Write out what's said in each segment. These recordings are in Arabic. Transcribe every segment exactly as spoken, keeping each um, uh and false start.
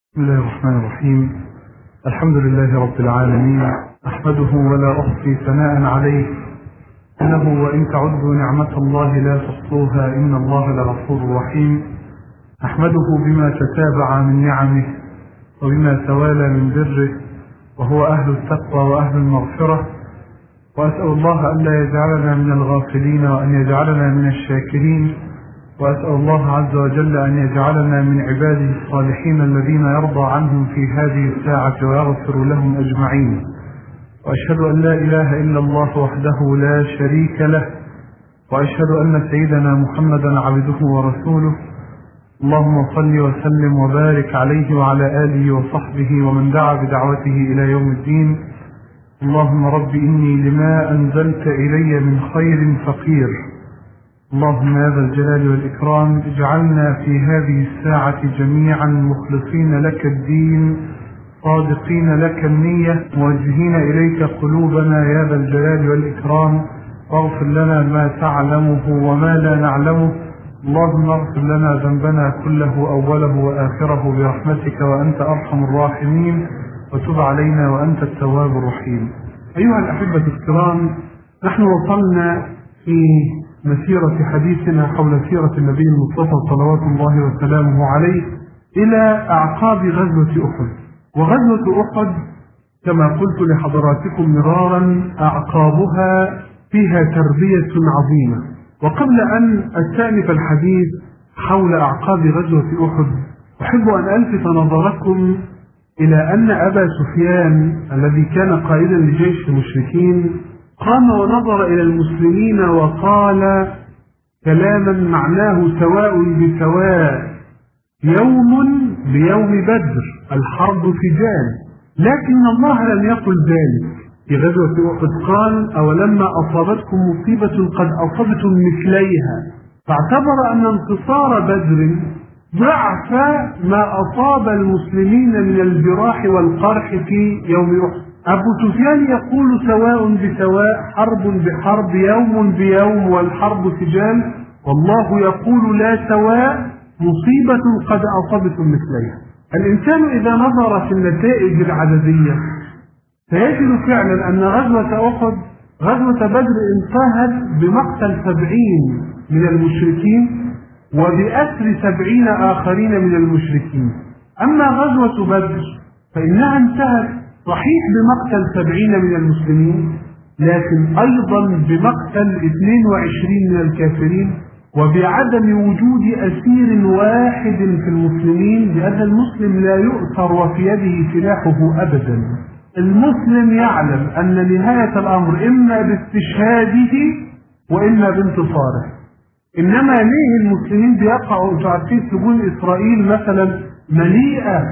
بسم الله الرحمن الرحيم. الحمد لله رب العالمين، أحمده ولا أحصي ثناء عليه، إنه وإن تعدوا نعمة الله لا تحصوها، إن الله لغفور رحيم. أحمده بما تتابع من نعمه وبما توالى من بره، وهو أهل التقوى وأهل المغفرة، وأسأل الله أن لا يجعلنا من الغافلين وأن يجعلنا من الشاكرين، وأسأل الله عز وجل أن يجعلنا من عباده الصالحين الذين يرضى عنهم في هذه الساعة ويغفر لهم أجمعين. وأشهد أن لا إله إلا الله وحده لا شريك له، وأشهد أن سيدنا محمدا عبده ورسوله. اللهم صل وسلم وبارك عليه وعلى آله وصحبه ومن دعا بدعوته إلى يوم الدين. اللهم رب إني لما أنزلت إلي من خير فقير، اللهم يا ذا الجلال والإكرام اجعلنا في هذه الساعة جميعا مخلصين لك الدين، صادقين لك النية، موجهين إليك قلوبنا يا ذا الجلال والإكرام، واغفر لنا ما تعلمه وما لا نعلمه. اللهم اغفر لنا ذنبنا كله أوله وآخره برحمتك وأنت أرحم الراحمين، وتب علينا وأنت التواب الرحيم. أيها الأحبة الكرام، نحن وصلنا في مسيرة حديثنا حول سيرة النبي المصطفى صلوات الله وسلامه عليه إلى أعقاب غزوة أحد. وغزوة أحد كما قلت لحضراتكم مرارا أعقابها فيها تربية عظيمة. وقبل أن أستأنف الحديث حول أعقاب غزوة أحد، أحب أن ألفت نظركم إلى أن أبا سفيان الذي كان قائدا لجيش المشركين قام ونظر إلى المسلمين وقال كلاما معناه سواء بسواء، يوم بيوم بدر، الحرب سجال. لكن الله لم يقل ذلك. في غزوة أحد قال أولما أصابتكم مصيبة قد أصبتم مثليها، فاعتبر أن انتصار بدر ضعف ما أصاب المسلمين من الجراح والقرح في يوم أحد. أبو سفيان يقول سواء بسواء، حرب بحرب، يوم بيوم، والحرب سجال. والله يقول لا سواء، مصيبة قد أصبتم مثليها. الإنسان إذا نظر في النتائج العددية سيجد فعلا أن غزوة أحد غزوة بدر انتهت بمقتل سبعين من المشركين وبأسر سبعين آخرين من المشركين. أما غزوة بدر فإنها انتهت صحيح بمقتل سبعين من المسلمين، لكن أيضا بمقتل اثنين وعشرين من الكافرين، وبعدم وجود أسير واحد في المسلمين، لأن المسلم لا يؤثر وفي يده سلاحه أبدا. المسلم يعلم أن نهاية الأمر إما باستشهاده وإما بانتصاره. إنما ليه المسلمين بيقعوا تعرفين سجون إسرائيل مثلا مليئة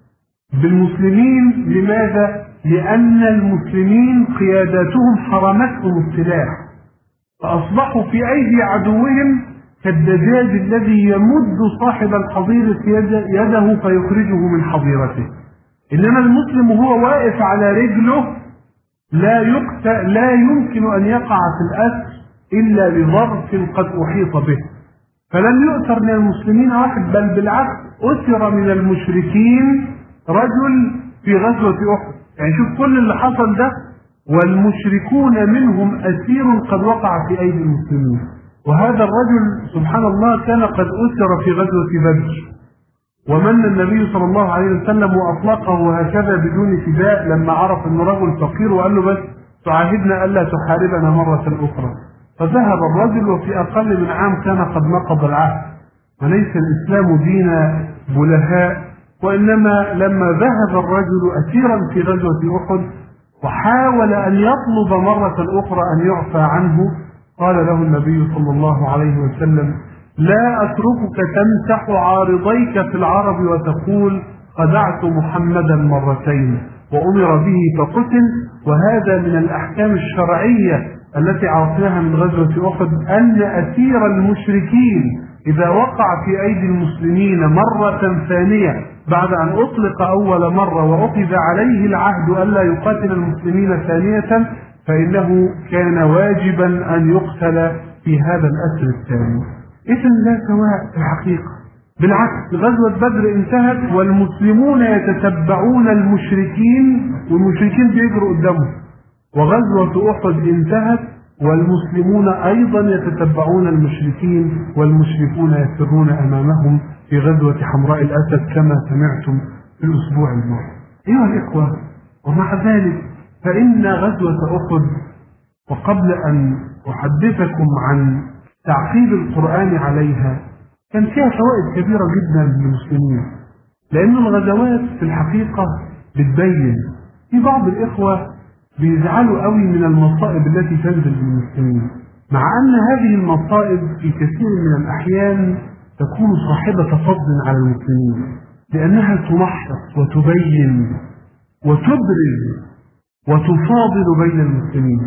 بالمسلمين؟ لماذا؟ لأن المسلمين قياداتهم حرمتهم السلاح، فأصبحوا في أيدي عدوهم كالدجاج الذي يمد صاحب الحظيرة يده فيخرجه من حظيرته. إنما المسلم وهو واقف على رجله لا يقتل، لا يمكن أن يقع في الأسر إلا بظرف قد أحيط به. فلم يؤثر من المسلمين واحد، بل بالعكس أسر من المشركين رجل في غزوة أحد. يعني شوف كل اللي حصل ده والمشركون منهم أسير قد وقع في أيدي المسلمين. وهذا الرجل سبحان الله كان قد أسر في غزوة بدر، ومن النبي صلى الله عليه وسلم وأطلقه هكذا بدون فداء لما عرف أنه رجل فقير، وقال له بس تعاهدنا ألا تحاربنا مرة أخرى. فذهب الرجل وفي أقل من عام كان قد نقض العهد. وليس الإسلام دين بلهاء، وإنما لما ذهب الرجل أسيرا في غزوة أحد وحاول أن يطلب مرة أخرى أن يعفى عنه، قال له النبي صلى الله عليه وسلم لا أتركك تمسح عارضيك في العرب وتقول خدعت محمدا مرتين، وأمر به فقتل. وهذا من الأحكام الشرعية التي عرفناها من غزوة أحد، أن أسير المشركين إذا وقع في أيدي المسلمين مرة ثانية بعد أن أطلق أول مرة وأخذ عليه العهد ألا يقاتل المسلمين ثانية، فإنه كان واجبا أن يقتل في هذا الأسر الثاني. إذن لا سواء في الحقيقة. بالعكس، غزوة بدر انتهت والمسلمون يتتبعون المشركين والمشركين بيجروا قدامهم، وغزوة أحد انتهت والمسلمون أيضا يتتبعون المشركين والمشركون يسرون أمامهم في غزوة حمراء الأسد كما سمعتم في الأسبوع الماضي. أيها الإخوة، ومع ذلك فإن غزوة أحد، وقبل أن أحدثكم عن تعقيب القرآن عليها، كان فيها فوائد كبيرة جدا للمسلمين، لأن الغزوات في الحقيقة بتبين. في بعض الإخوة بيزعلوا قوي من المصائب التي تنزل بالمسلمين، مع أن هذه المصائب في كثير من الأحيان تكون صاحبة فضل على المسلمين، لأنها تمحص وتبين وتبرز وتفاضل بين المسلمين.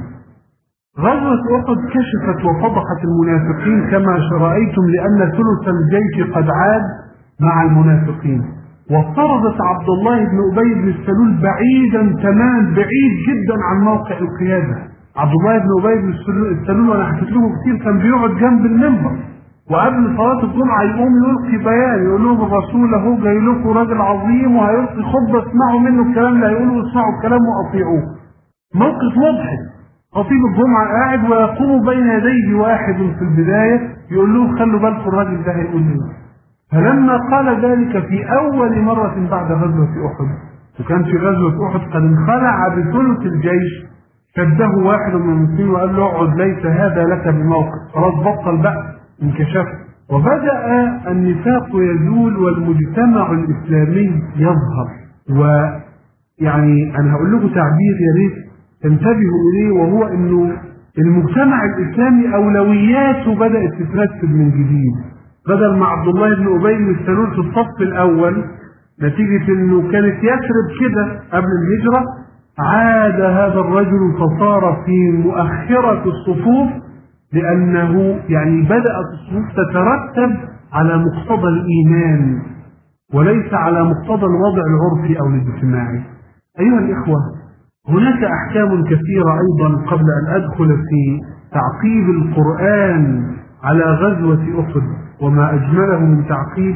غزوة أحد كشفت وفضحت المنافقين كما رأيتم، لأن ثلث الجيش قد عاد مع المنافقين، وافترضت عبد الله بن أبي بن السلول بعيدا تماما، بعيد جدا عن موقع القيادة. عبد الله بن أبي بن السلول وانا حكيت لكم كتير كان بيقعد جنب المنبر، وقبل صلاة الجمعة يقوم يلقي بيان يقول لهم الرسول اهو جاي لكم راجل عظيم وهيلقي خطبة، اسمعوا منه الكلام اللي هيقوله واسمعوا الكلام واطيعوه. موقف مضحك. خطيب الجمعة قاعد ويقوم بين يديه واحد في البداية يقول لهم خلوا بالكم الراجل ده هيقول ايه. فلما قال ذلك في أول مرة بعد غزوة أحد، وكان في غزوة أحد قد انخلع بثلث الجيش، شده واحد من المسلمين وقال له اقعد، ليس هذا لك بموقف، خلاص بطل بقى، انكشفت. وبدأ النفاق يزول والمجتمع الإسلامي يظهر. ويعني أنا هقول لكم تعبير يا ريت تنتبهوا إليه، وهو إنه المجتمع الإسلامي أولوياته بدأت تترتب من جديد. بدل ما عبد الله بن أبي بن السلول في الصف الأول نتيجة إنه كانت يثرب كده قبل الهجرة، عاد هذا الرجل فصار في مؤخرة الصفوف، لأنه يعني بدأت الصفوف تترتب على مقتضى الإيمان وليس على مقتضى الوضع العرفي أو الاجتماعي. أيها الإخوة، هناك أحكام كثيرة أيضا قبل أن أدخل في تعقيب القرآن على غزوة أحد وما أجمله من تعقيب.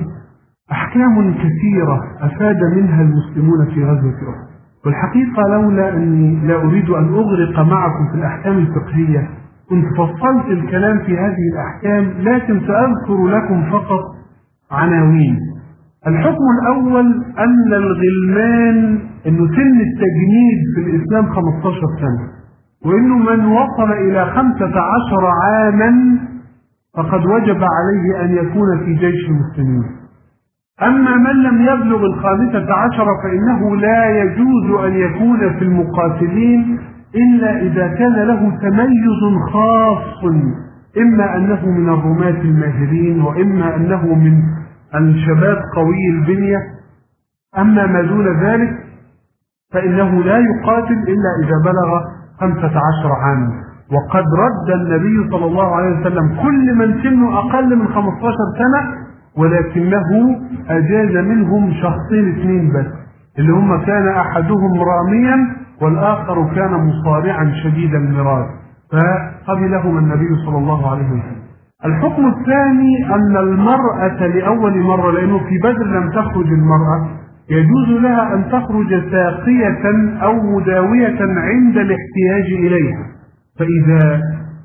أحكام كثيرة أفاد منها المسلمون في غزوة أحد، والحقيقة لولا أني لا أريد أن أغرق معكم في الأحكام الفقهية كنت فصلت الكلام في هذه الأحكام، لكن سأذكر لكم فقط عناوين. الحكم الأول أن الغلمان، أنه سن التجنيد في الإسلام خمسة عشر سنة، وأنه من وصل إلى خمسة عشر عاما فقد وجب عليه أن يكون في جيش المسلمين. أما من لم يبلغ الخامسة عشر فإنه لا يجوز أن يكون في المقاتلين إلا إذا كان له تميز خاص، إما أنه من الرماة الماهرين وإما أنه من الشباب قوي البنية. أما ما دون ذلك فإنه لا يقاتل إلا إذا بلغ خمسة عشر عاما. وقد رد النبي صلى الله عليه وسلم كل من سنه أقل من خمسة عشر سنة، ولكنه أجاز منهم شخصين اثنين بس، اللي هم كان أحدهم راميا والآخر كان مصارعا شديد المراد، فقبلهم النبي صلى الله عليه وسلم. الحكم الثاني أن المرأة لأول مرة، لأنه في بدر لم تخرج المرأة، يجوز لها أن تخرج ساقية أو مداوية عند الاحتياج إليها، فإذا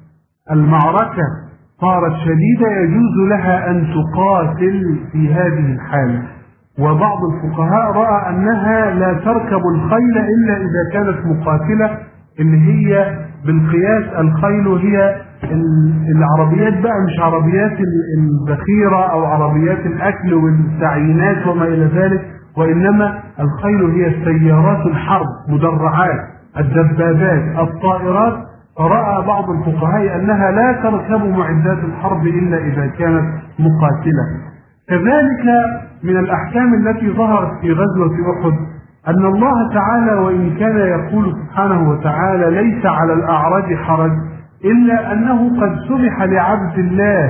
المعركة صارت شديدة يجوز لها أن تقاتل في هذه الحالة. وبعض الفقهاء رأى أنها لا تركب الخيل إلا إذا كانت مقاتلة، اللي هي بالقياس الخيل هي العربيات بقى، مش عربيات الذخيرة أو عربيات الأكل والتعيينات وما إلى ذلك، وإنما الخيل هي سيارات الحرب، مدرعات، الدبابات، الطائرات. فرأى بعض الفقهاء أنها لا تركب معدات الحرب إلا إذا كانت مقاتلة. كذلك من الأحكام التي ظهرت في غزوة أحد أن الله تعالى وإن كان يقول سبحانه وتعالى ليس على الأعرج حرج، إلا أنه قد سمح لعبد الله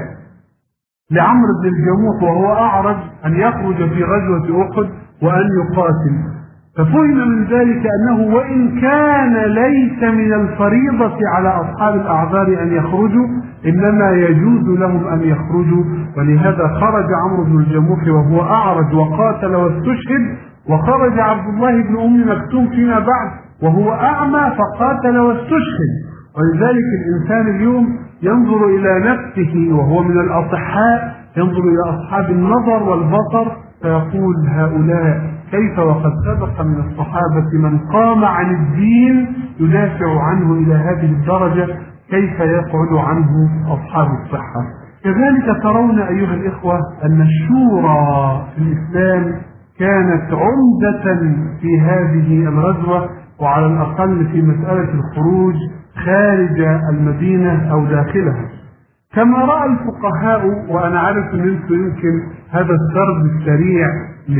لعمرو بن الجموح وهو أعرج أن يخرج في غزوة أحد وأن يقاتل. ففهم من ذلك أنه وإن كان ليس من الفريضة على أصحاب الأعذار أن يخرجوا، إنما يجوز لهم أن يخرجوا. ولهذا خرج عمرو بن الجموح وهو أعرج وقاتل واستشهد، وخرج عبد الله بن أم مكتوم فيما بعد وهو أعمى فقاتل واستشهد. ولذلك الإنسان اليوم ينظر إلى نفسه وهو من الأصحاء، ينظر إلى أصحاب النظر والبصر فيقول هؤلاء كيف وقد سبق من الصحابة من قام عن الدين يدافع عنه إلى هذه الدرجة، كيف يقعد عنه أصحاب الصحة؟ كذلك ترون أيها الإخوة أن الشورى في الإسلام كانت عمدة في هذه الغزوة، وعلى الأقل في مسألة الخروج خارج المدينة أو داخلها. كما رأى الفقهاء، وأنا عارف أن أنتم يمكن هذا السرد السريع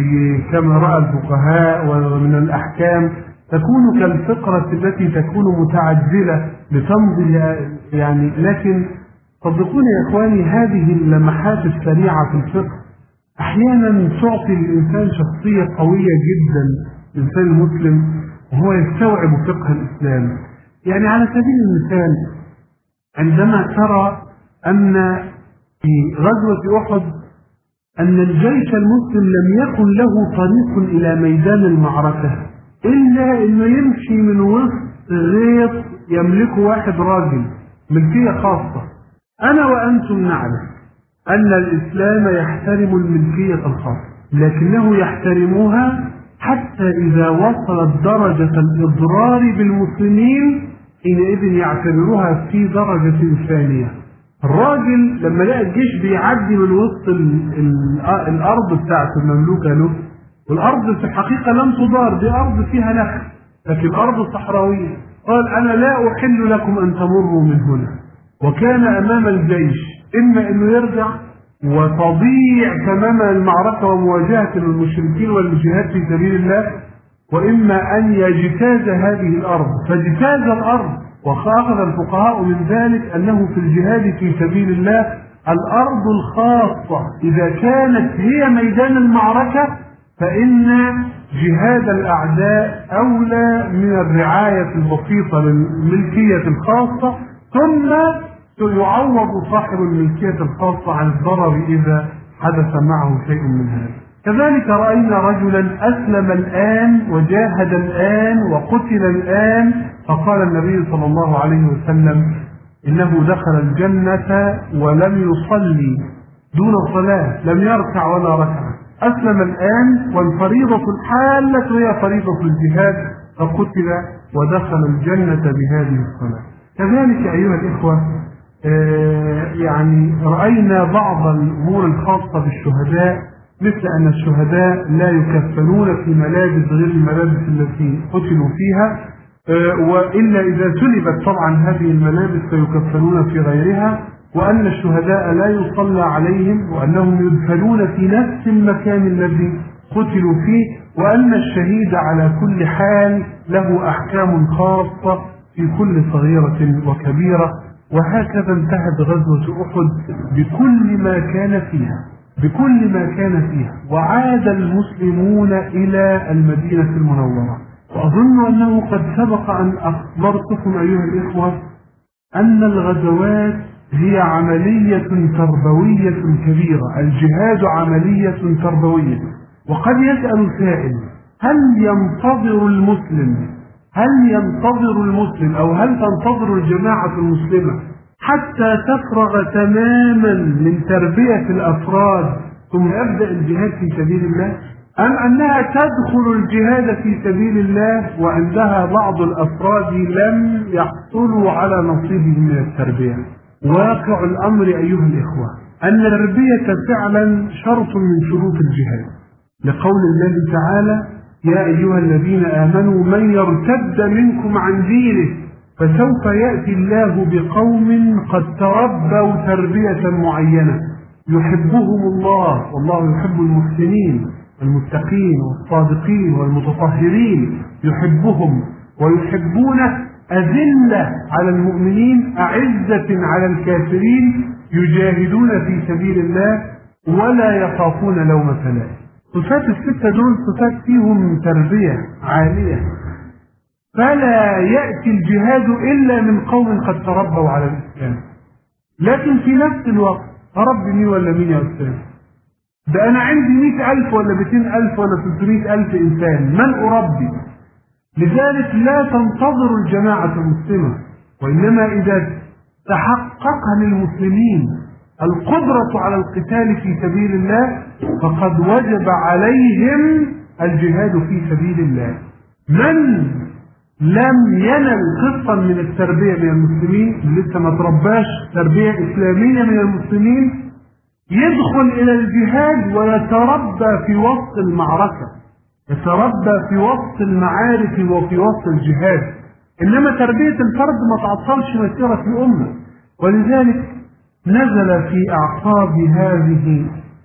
كما رأى الفقهاء ومن الأحكام تكون كالفقرة التي تكون متعجلة لتمضي يعني، لكن صدقوني يا إخواني هذه اللمحات السريعة في الفقه أحيانا تعطي الإنسان شخصية قوية جدا، الإنسان المسلم وهو يستوعب فقه الإسلام. يعني على سبيل المثال عندما ترى أن في غزوة أحد أن الجيش المسلم لم يكن له طريق إلى ميدان المعركة إلا أنه يمشي من وسط غيط يملكه واحد راجل ملكية خاصة. أنا وأنتم نعلم أن الإسلام يحترم الملكية الخاصة، لكنه يحترمها حتى إذا وصلت درجة الإضرار بالمسلمين حينئذ يعتبرها في درجة ثانية. الراجل لما لقى الجيش بيعدي من وسط ال ال الأرض بتاعت المملوكة له، والأرض في الحقيقة لم تضار، دي أرض فيها نخل لكن أرض صحراوية، قال أنا لا أحل لكم أن تمروا من هنا. وكان أمام الجيش إما أنه يرجع وتضيع تماما المعركة ومواجهة المشركين والجهاد في سبيل الله، وإما أن يجتاز هذه الأرض، فاجتاز الأرض. وأخذ الفقهاء من ذلك أنه في الجهاد في سبيل الله الأرض الخاصة إذا كانت هي ميدان المعركة فإن جهاد الأعداء أولى من الرعاية البسيطة للملكية الخاصة، ثم يعوض صاحب الملكية الخاصة عن الضرر إذا حدث معه شيء من هذا. كذلك رأينا رجلا أسلم الآن وجاهد الآن وقتل الآن، فقال النبي صلى الله عليه وسلم إنه دخل الجنة ولم يصلي دون صلاة، لم يركع ولا ركع، أسلم الآن والفريضة الحالة هي فريضة الجهاد، فقتل ودخل الجنة بهذه الصلاة. كذلك أيها الإخوة آه يعني رأينا بعض الأمور الخاصة بالشهداء، مثل أن الشهداء لا يكفنون في ملابس غير الملابس التي قتلوا فيها، وإلا إذا سلبت طبعا هذه الملابس فيكفنون في غيرها، وأن الشهداء لا يصلى عليهم، وأنهم يدفنون في نفس المكان الذي قتلوا فيه، وأن الشهيد على كل حال له أحكام خاصة في كل صغيرة وكبيرة. وهكذا انتهت غزوة أحد بكل ما كان فيها بكل ما كان فيها وعاد المسلمون إلى المدينة المنورة. وأظن أنه قد سبق أن أخبرتكم أيها الإخوة أن الغزوات هي عملية تربوية كبيرة، الجهاد عملية تربوية. وقد يسأل سائل هل ينتظر المسلم هل ينتظر المسلم أو هل تنتظر الجماعة المسلمة حتى تفرغ تماما من تربية الأفراد ثم يبدأ الجهاد في سبيل الله، أم أنها تدخل الجهاد في سبيل الله وعندها بعض الأفراد لم يحصلوا على نصيبهم من التربية؟ واقع الأمر أيها الإخوة أن التربية فعلا شرط من شروط الجهاد، لقول الله تعالى يا أيها الذين آمنوا من يرتد منكم عن دينه فسوف يأتي الله بقوم قد تربوا تربية معينة يحبهم الله والله يحب المحسنين المتقين والصادقين والمتطهرين، يحبهم ويحبونه أذلة على المؤمنين أعزة على الكافرين، يجاهدون في سبيل الله ولا يخافون لومة لائم. صفات الستة دول صفات فيهم تربية عالية، فلا يأتي الجهاد إلا من قوم قد تربوا على الإسلام. لكن في نفس الوقت أربي مين ولا مين يا أستاذ؟ ده أنا عندي مئة ألف ولا مئتين ألف ولا ثلاثمائة ألف إنسان، من أربي؟ لذلك لا تنتظر الجماعة المسلمة، وإنما إذا تحقق للمسلمين القدرة على القتال في سبيل الله فقد وجب عليهم الجهاد في سبيل الله. من لم ينل قسطا من التربية من المسلمين، لسه ما ترباش تربية إسلامية من المسلمين، يدخل إلى الجهاد ويتربى في وسط المعركة، يتربى في وسط المعارك وفي وسط الجهاد. إنما تربية الفرد ما تعطلش مسيرة الأمة. ولذلك نزل في أعقاب هذه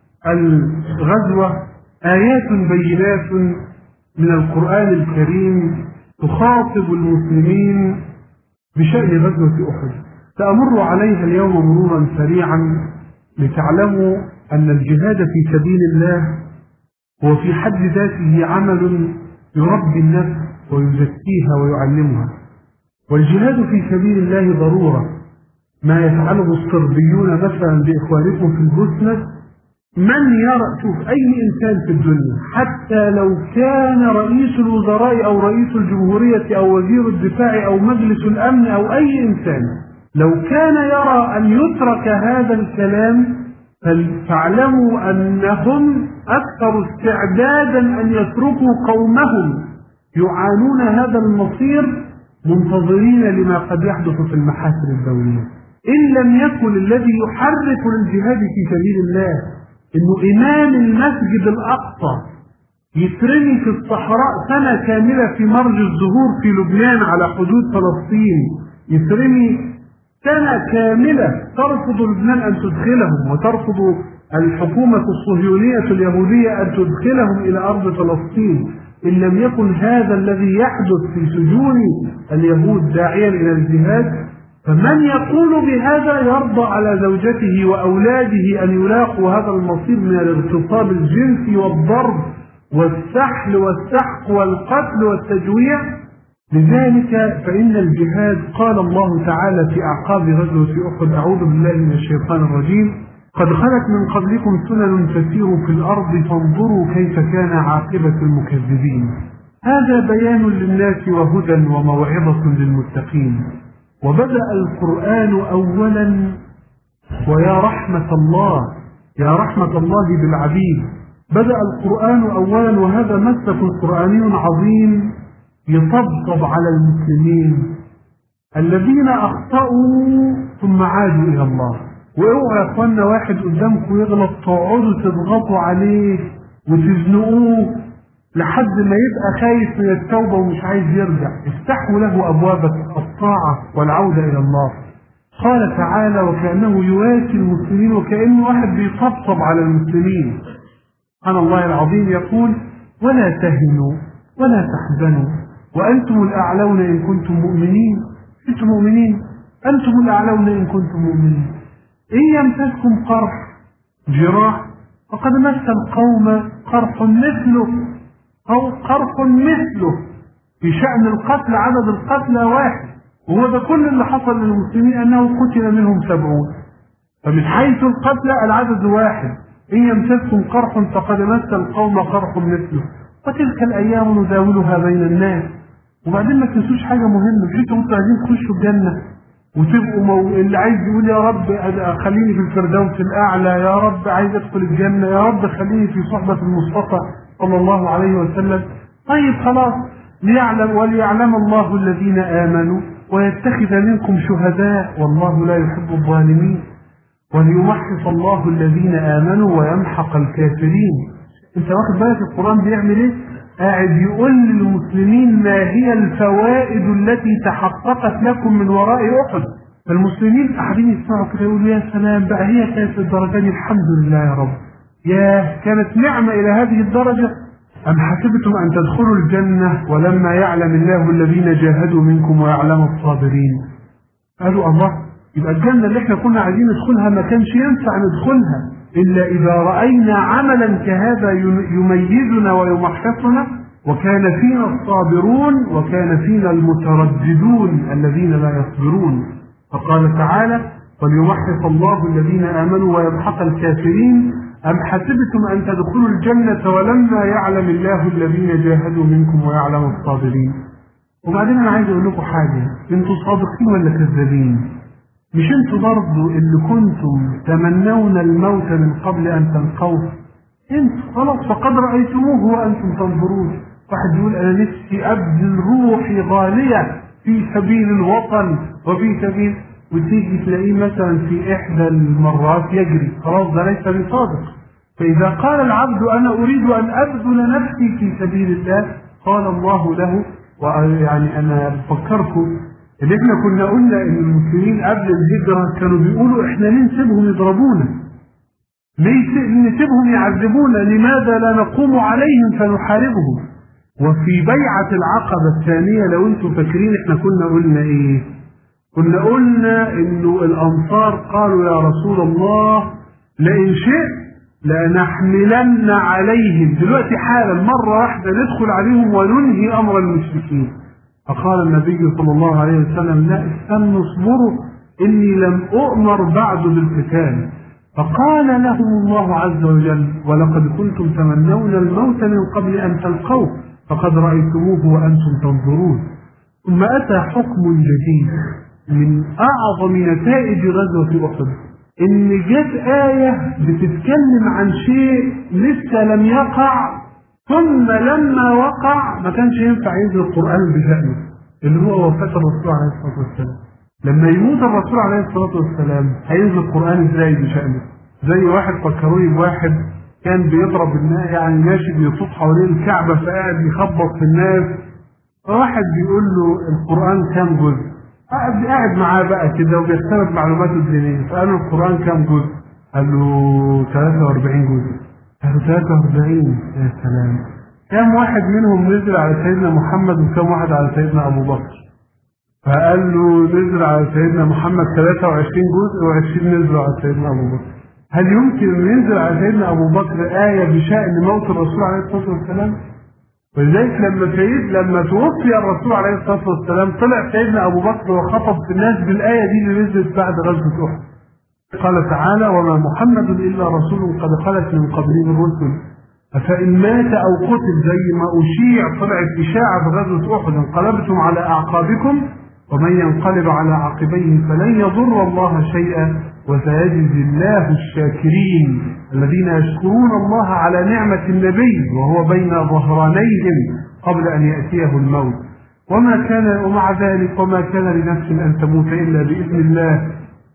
الغزوة آيات بينات من القرآن الكريم تخاطب المسلمين بشأن غزوة أحد. سأمر عليها اليوم مرورا سريعا لتعلموا أن الجهاد في سبيل الله هو في حد ذاته عمل يربي النفس ويزكيها ويعلمها. والجهاد في سبيل الله ضرورة. ما يفعله الصربيون مثلا بإخوانكم في البوسنة، من يرى، شوف أي إنسان في الدنيا حتى لو كان رئيس الوزراء أو رئيس الجمهورية أو وزير الدفاع أو مجلس الأمن أو أي إنسان، لو كان يرى أن يترك هذا الكلام فاعلموا أنهم أكثر استعدادا أن يتركوا قومهم يعانون هذا المصير منتظرين لما قد يحدث في المحافل الدولية. إن لم يكن الذي يحرك للجهاد في سبيل الله إنه إمام المسجد الأقصى يترمي في الصحراء سنة كاملة في مرج الزهور في لبنان على حدود فلسطين، يترمي سنة كاملة ترفض لبنان أن تدخلهم وترفض الحكومة الصهيونية اليهودية أن تدخلهم إلى أرض فلسطين، إن لم يكن هذا الذي يحدث في سجون اليهود داعيا إلى الجهاد، فمن يقول بهذا يرضى على زوجته وأولاده أن يلاقوا هذا المصير من الاغتصاب الجنسي والضرب والسحل والسحق والقتل والتجويع. لذلك فإن الجهاد قال الله تعالى في أعقاب غزوة أحد: أعوذ بالله من الشيطان الرجيم: قد خلت من قبلكم سنن تسيروا في الأرض فانظروا كيف كان عاقبة المكذبين. هذا بيان للناس وهدى وموعظة للمتقين. وبدأ القرآن أولا ويا رحمة الله، يا رحمة الله بالعبيد، بدأ القرآن أولا وهذا مسلك قرآني عظيم يطبطب على المسلمين الذين أخطأوا ثم عادوا إلى الله. واوعوا يا اخوانا واحد قدامكم يغلط تقعدوا تضغطوا عليه وتزنقوه لحد ما يبقى خايف من التوبة ومش عايز يرجع. افتحوا له أبواب الطاعة والعودة إلى الله. قال تعالى: وكأنه يواسي المسلمين، وكأنه واحد بيطبطب على المسلمين. سبحان الله العظيم يقول: ولا تهنوا ولا تحزنوا وأنتم الأعلون إن كنتم مؤمنين. أنتم مؤمنين، أنتم الأعلون إن كنتم مؤمنين. إن يمسسكم قرح جراح فقد مس القوم قرح مثله أو قرح مثله. في شأن القتل عدد القتلى واحد، وهو ده كل اللي حصل للمسلمين أنه قتل منهم سبعون. فمن حيث القتلى العدد واحد. إن يمسسكم قرح فقد مس القوم قرح مثله وتلك الأيام نداولها بين الناس. وبعدين ما تنسوش حاجة مهمة، مش انتوا عايزين تخشوا الجنة وتبقوا مو... اللي عايز يقول يا رب خليني في الفردوس الأعلى، يا رب عايز أدخل الجنة، يا رب خليني في صحبة المصطفى صلى الله عليه وسلم. طيب خلاص، ليعلم وليعلم الله الذين آمنوا ويتخذ منكم شهداء والله لا يحب الظالمين وليمحص الله الذين آمنوا ويمحق الكافرين. انت واخد بالك القرآن بيعمل ايه؟ قاعد يقول للمسلمين ما هي الفوائد التي تحققت لكم من وراء أحد. فالمسلمين قاعدين يسمعوا كده يقولوا يا سلام بقى، هي كانت الدرجة دي، الحمد لله يا رب، يا كانت نعمة إلى هذه الدرجة. أم حسبتم أن تدخلوا الجنة ولما يعلم الله الذين جاهدوا منكم ويعلم الصابرين. قالوا الله، يبقى الجنة اللي احنا كنا عايزين ندخلها ما كانش ينفع ندخلها إلا إذا رأينا عملا كهذا يميزنا ويمحصنا، وكان فينا الصابرون وكان فينا المترددون الذين لا يصبرون. فقال تعالى: وليمحص الله الذين آمنوا ويمحق الكافرين أم حسبتم أن تدخلوا الجنة ولما يعلم الله الذين جاهدوا منكم ويعلم الصابرين. وبعدين أنا عايز أقول لكم حاجة، أنتوا صادقين ولا كذابين؟ مش أنتوا برضو اللي كنتم تمنون الموت من قبل أن تلقوه؟ أنتوا خلاص فقد رأيتموه وأنتم تنظرون. واحد يقول أنا نفسي أبذل روحي غالية في سبيل الوطن وفي سبيل، وتيجي تلاقيه مثلا في إحدى المرات يجري، خلاص ده ليس بصادق. فإذا قال العبد أنا أريد أن أبذل نفسي في سبيل الله، قال الله له، ويعني أنا بفكركم اللي احنا كنا قلنا إن المسلمين قبل الهجرة كانوا بيقولوا إحنا ليه نسيبهم يضربونا؟ ليه نسيبهم يعذبونا؟ لماذا لا نقوم عليهم فنحاربهم؟ وفي بيعة العقبة الثانية لو انتم فاكرين احنا كنا قلنا ايه؟ كنا قلنا انه الانصار قالوا يا رسول الله لئن شئت لنحملن عليهم دلوقتي حالا مرة واحدة ندخل عليهم وننهي امر المشركين. فقال النبي صلى الله عليه وسلم لا استنوا اصبروا اني لم اؤمر بعد بالقتال. فقال لهم الله عز وجل ولقد كنتم تمنون الموت من قبل ان تلقوه فقد رأيتموه وأنتم تنظرون. ثم أتى حكم جديد من أعظم نتائج غزوة أحد، إن جت آية بتتكلم عن شيء لسه لم يقع، ثم لما وقع ما كانش ينفع ينزل القرآن بشأنه، اللي هو وفاة الرسول عليه الصلاة والسلام. لما يموت الرسول عليه الصلاة والسلام هينزل القرآن إزاي بشأنه؟ زي واحد فكروني بواحد كان بيضرب الناس، يعني ماشي بيطوف حوالين الكعبة فقاعد يخبط في الناس، فواحد بيقول له القرآن كام جزء؟ قاعد قاعد معاه بقى كده وبيختلف معلوماته الدينية، فقال له القرآن كام جزء؟ قال له ثلاثة وأربعين جزء. قال له ثلاثة وأربعين، يا سلام، كام واحد منهم نزل على سيدنا محمد وكام واحد على سيدنا أبو بكر؟ فقال له نزل على سيدنا محمد ثلاثة وعشرين جزء وعشرين نزلوا على سيدنا أبو بكر. هل يمكن أن ينزل على سيدنا أبو بكر آية بشأن موت الرسول عليه الصلاة والسلام؟ ولذلك لما سيد لما توفي الرسول عليه الصلاة والسلام طلع سيدنا أبو بكر وخطب في الناس بالآية دي اللي نزلت بعد غزوة أحد. قال تعالى وما محمد إلا رسول قد خلت من قبله الرسل أفإن مات أو قتل، زي ما أشيع طلعت إشاعة في غزوة أحد انقلبتم على أعقابكم ومن ينقلب على عقبيه فلن يضر الله شيئا وسيجزي الله الشاكرين الذين يشكرون الله على نعمة النبي وهو بين ظهرانيهم قبل أن يأتيه الموت وما كان ومع ذلك وما كان لنفس أن تموت إلا بإذن الله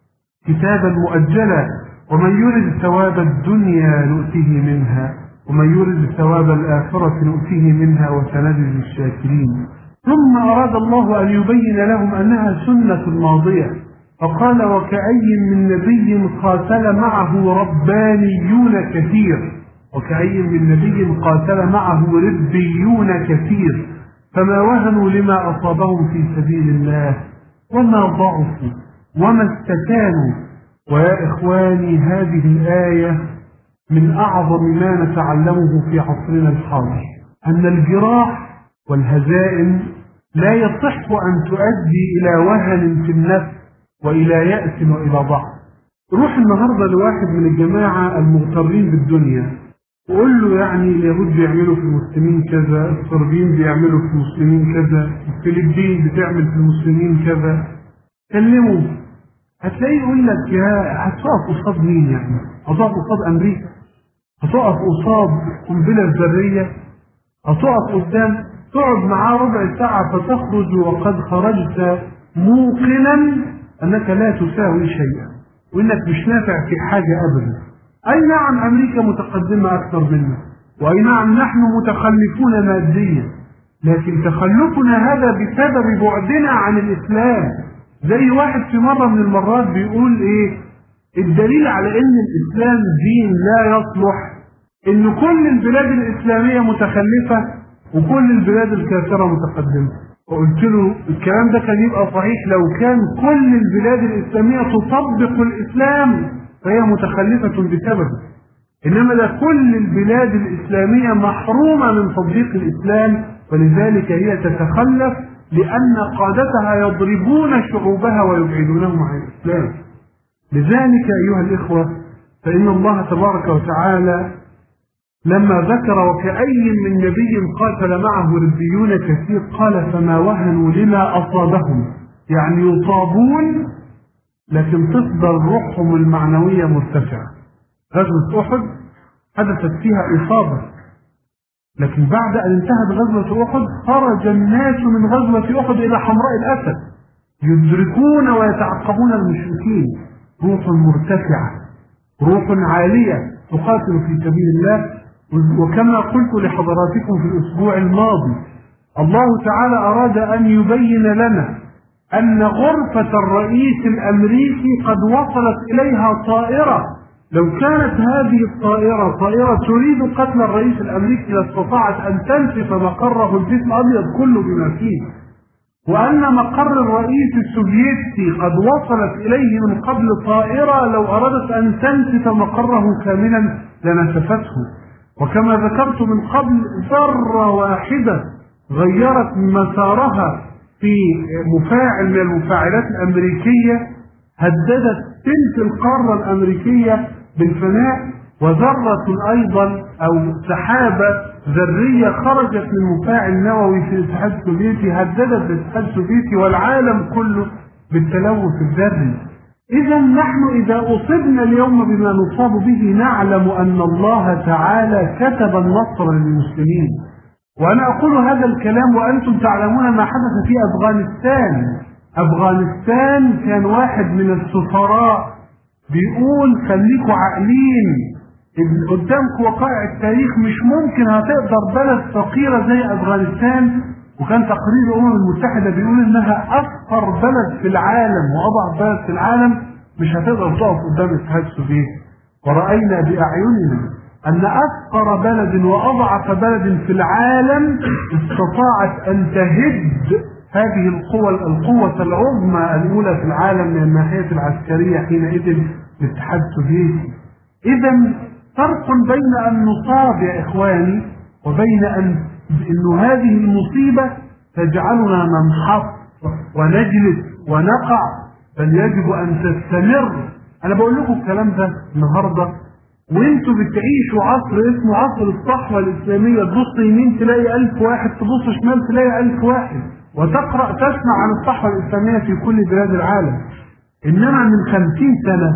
كتابا مؤجلا ومن يرد ثواب الدنيا نؤتيه منها ومن يرد ثواب الآخرة نؤتيه منها وسنجزي الشاكرين. ثم أراد الله أن يبين لهم أنها سنة ماضية فقال وكأي من نبي قاتل معه ربانيون كثير وكأي من نبي قاتل معه ربيون كثير فما وهنوا لما أصابهم في سبيل الله وما ضعفوا وما استكانوا. ويا إخواني هذه الآية من أعظم ما نتعلمه في عصرنا الحاضر أن الجراح والهزائم لا يصح أن تؤدي إلى وهن في النفس وإلى يأس وإلى ضعف. روح النهاردة لواحد من الجماعة المغترين بالدنيا وقول له يعني اليهود بيعملوا في المسلمين كذا، الصربيين بيعملوا في المسلمين كذا، الفلبين بتعمل في المسلمين كذا، كلمه هتلاقيه يقول لك يا هتقف قصاد مين؟ يعني هتقف قصاد أمريكا؟ هتقف قصاد القنبلة الذرية؟ هتقف قدام تقعد معاه ربع ساعة فتخرج وقد خرجت موقنا أنك لا تساوي شيئا وإنك مش نافع في حاجة أبدا. أي نعم أمريكا متقدمة أكثر منا وأي نعم نحن متخلفون ماديا، لكن تخلفنا هذا بسبب بعدنا عن الإسلام. زي واحد في مرة من المرات بيقول إيه الدليل على إن الإسلام دين لا يصلح إن كل البلاد الإسلامية متخلفة وكل البلاد الكافرة متقدمة. وقلت له الكلام ده كان يبقى صحيح لو كان كل البلاد الإسلامية تطبق الإسلام فهي متخلفة بسببه. إنما ده كل البلاد الإسلامية محرومة من تطبيق الإسلام، ولذلك هي تتخلف لأن قادتها يضربون شعوبها ويبعدونهم عن الإسلام. لذلك أيها الإخوة فإن الله تبارك وتعالى لما ذكر وكأي من نبي قاتل معه ربيون كثير قال فما وهنوا لما أصابهم، يعني يصابون لكن تفضل روحهم المعنوية مرتفعة. غزوة أحد حدثت فيها إصابة، لكن بعد أن انتهت غزوة أحد خرج الناس من غزوة أحد إلى حمراء الأسد يدركون ويتعقبون المشركين. روح مرتفعة، روح عالية تقاتل في سبيل الله. وكما قلت لحضراتكم في الأسبوع الماضي الله تعالى أراد أن يبين لنا أن غرفة الرئيس الأمريكي قد وصلت إليها طائرة. لو كانت هذه الطائرة طائرة تريد قتل الرئيس الأمريكي لاستطاعت أن تنسف مقره البيت الأبيض كله بما فيه، وأن مقر الرئيس السوفيتي قد وصلت إليه من قبل طائرة لو أرادت أن تنسف مقره كاملا لنسفته. وكما ذكرت من قبل ذرة واحدة غيرت مسارها في مفاعل من المفاعلات الأمريكية هددت تلك القارة الأمريكية بالفناء. وذرة أيضا أو سحابة ذرية خرجت من مفاعل نووي في الاتحاد السوفيتي هددت الاتحاد السوفيتي والعالم كله بالتلوث الذري. إذا نحن إذا أصبنا اليوم بما نصاب به نعلم أن الله تعالى كتب النصر للمسلمين. وأنا أقول هذا الكلام وأنتم تعلمون ما حدث في أفغانستان. أفغانستان كان واحد من السفراء بيقول خليكوا عاقلين قدامكم وقائع التاريخ، مش ممكن هتقدر بلد فقيرة زي أفغانستان. وكان تقرير الأمم المتحدة بيقول إنها أفقر بلد في العالم وأضعف بلد في العالم، مش هتقدر تقف قدام الاتحاد السوفيتي. ورأينا بأعيننا أن أفقر بلد وأضعف بلد في العالم استطاعت أن تهد هذه القوة القوة العظمى الأولى في العالم من الناحية العسكرية حينئذ الاتحاد السوفيتي. إذا فرق بين أن نصاب يا إخواني وبين أن إن هذه المصيبة تجعلنا ننحط ونجلس ونقع، بل يجب أن تستمر. أنا بقول لكم الكلام ده النهارده وانتوا بتعيشوا عصر اسمه عصر الصحوة الإسلامية. تبص يمين تلاقي ألف واحد، تبص شمال تلاقي ألف واحد، وتقرأ تسمع عن الصحوة الإسلامية في كل بلاد العالم. إنما من خمسين سنة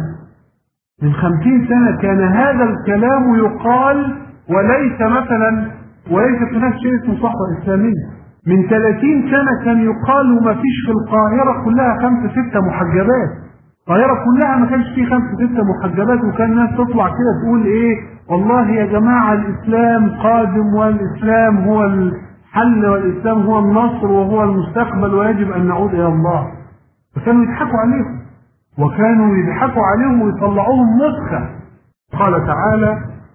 من خمسين سنة كان هذا الكلام يقال وليس مثلا وليس هناك شيء اسمه صحوة إسلامية. من ثلاثين سنة كان يقال وما فيش في القاهرة كلها خمسة ستة محجبات. القاهرة كلها ما كانش فيه خمسة ستة محجبات، وكان الناس تطلع كده تقول ايه والله يا جماعة الإسلام قادم والإسلام هو الحل والإسلام هو النصر وهو المستقبل ويجب أن نعود إلى الله. فكانوا يضحكوا عليهم وكانوا يضحكوا عليهم ويطلعوهم مسخة. قال تعالى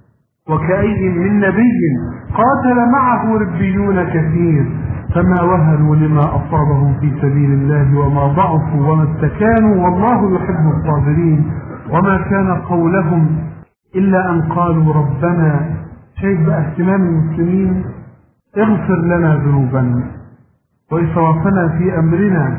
وكأي من نبي قاتل معه ربيون كثير فما وهنوا لما أصابهم في سبيل الله وما ضعفوا وما استكانوا والله يحب الصابرين وما كان قولهم إلا أن قالوا ربنا. شيء بقى اهتمام المسلمين اغفر لنا ذنوبنا وإسرافنا في أمرنا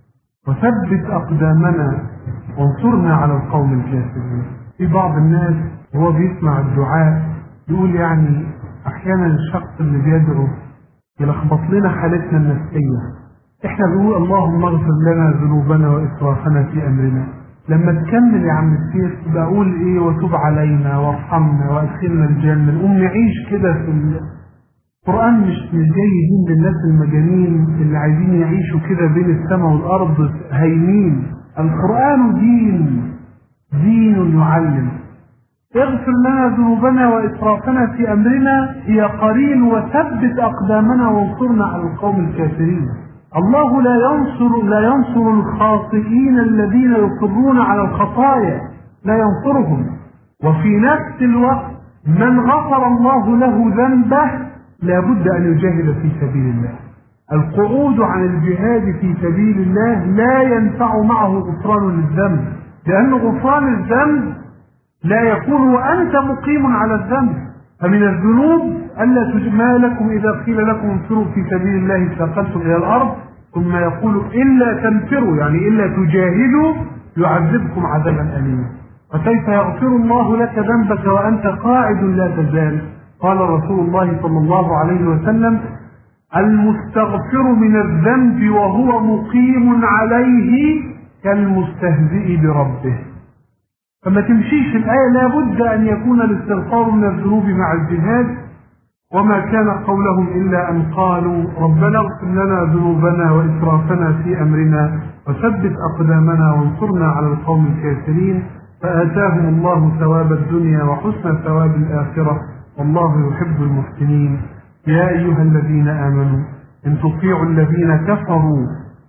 وثبت أقدامنا وانصرنا على القوم الكافرين. في بعض الناس هو بيسمع الدعاء يقول يعني أحيانا الشخص اللي بيدعو يلخبط لنا حالتنا النفسية. احنا بنقول اللهم اغفر لنا ذنوبنا وإسرافنا في أمرنا، لما تكمل يا عم السيف بقول ايه وتوب علينا وارحمنا وادخلنا الجنة. نقوم نعيش كده في القرآن. مش مش جايين للناس المجانين اللي عايزين يعيشوا كده بين السماء والأرض هايمين. القرآن دين دين يعلم. اغفر لنا ذنوبنا وإسرافنا في أمرنا هي قرين وثبت أقدامنا وانصرنا على القوم الكافرين. الله لا ينصر لا ينصر الخاطئين الذين يصرون على الخطايا، لا ينصرهم. وفي نفس الوقت من غفر الله له ذنبه لا بد أن يجاهد في سبيل الله. القعود عن الجهاد في سبيل الله لا ينفع معه غفران للذنب، لأن غفران الذنب لا يكون وأنت مقيم على الذنب. فمن الذنوب ألا تج... ما لكم إذا قيل لكم انفروا في سبيل الله ثاقلتم إلى الأرض ثم يقول إلا تنفروا يعني إلا تجاهدوا يعذبكم عذابا أليما. وكيف يغفر الله لك ذنبك وأنت قاعد لا تزال؟ قال رسول الله صلى الله عليه وسلم المستغفر من الذنب وهو مقيم عليه كالمستهزئ بربه. فما تمشيش الآية، لابد أن يكون الاستغفار من الذنوب مع الجهاد. وما كان قولهم إلا أن قالوا ربنا اغفر لنا ذنوبنا وإسرافنا في أمرنا وثبت أقدامنا وانصرنا على القوم الكافرين فآتاهم الله ثواب الدنيا وحسن ثواب الآخرة والله يحب المحسنين. يا أيها الذين آمنوا إن تطيعوا الذين كفروا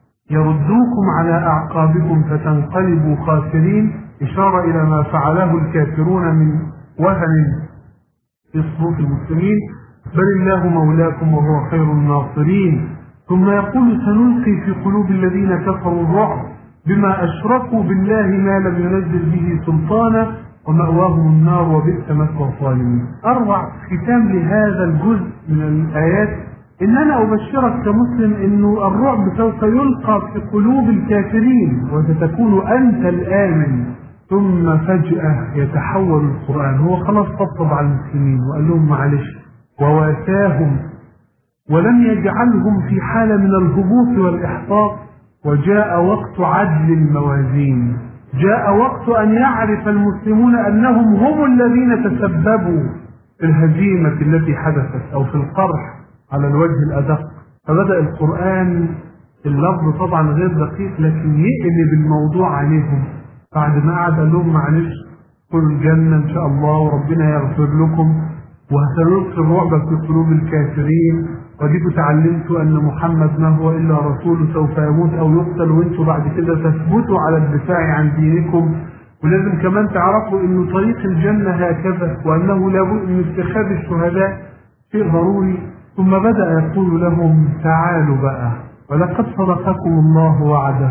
يردوكم على أعقابكم فتنقلبوا خاسرين، إشارة إلى ما فعله الكافرون من وهن في صفوف المسلمين. بل الله مولاكم وهو خير الناصرين. ثم يقول سنلقي في قلوب الذين كفروا الرعب بما أشركوا بالله ما لم ينزل به سلطانا ومأواهم النار وبئس مثوى الظالمين. أروع ختام لهذا الجزء من الآيات إن أنا أبشرك كمسلم إنه الرعب سوف يلقى في قلوب الكافرين وستكون أنت الآمن. ثم فجأة يتحول القرآن، هو خلاص طبطب على المسلمين وقال لهم معلش وواساهم ولم يجعلهم في حالة من الهبوط والإحباط. وجاء وقت عدل الموازين، جاء وقت أن يعرف المسلمون أنهم هم الذين تسببوا في الهزيمة التي حدثت أو في القرح على الوجه الأدق. فبدأ القرآن اللفظ طبعا غير دقيق لكن يقلب الموضوع عليهم. بعد ما قعد قال لهم معلش قلوا الجنة إن شاء الله وربنا يغفر لكم وهتلقي الرعب في قلوب الكافرين وديكوا تعلمتوا أن محمد ما هو إلا رسول سوف يموت أو يقتل وانتوا بعد كده تثبتوا على الدفاع عن دينكم. ولازم كمان تعرفوا أن طريق الجنة هكذا وأنه لابد من اتخاذ الشهداء شيء ضروري. ثم بدأ يقول لهم تعالوا بقى ولقد صدقكم الله وعده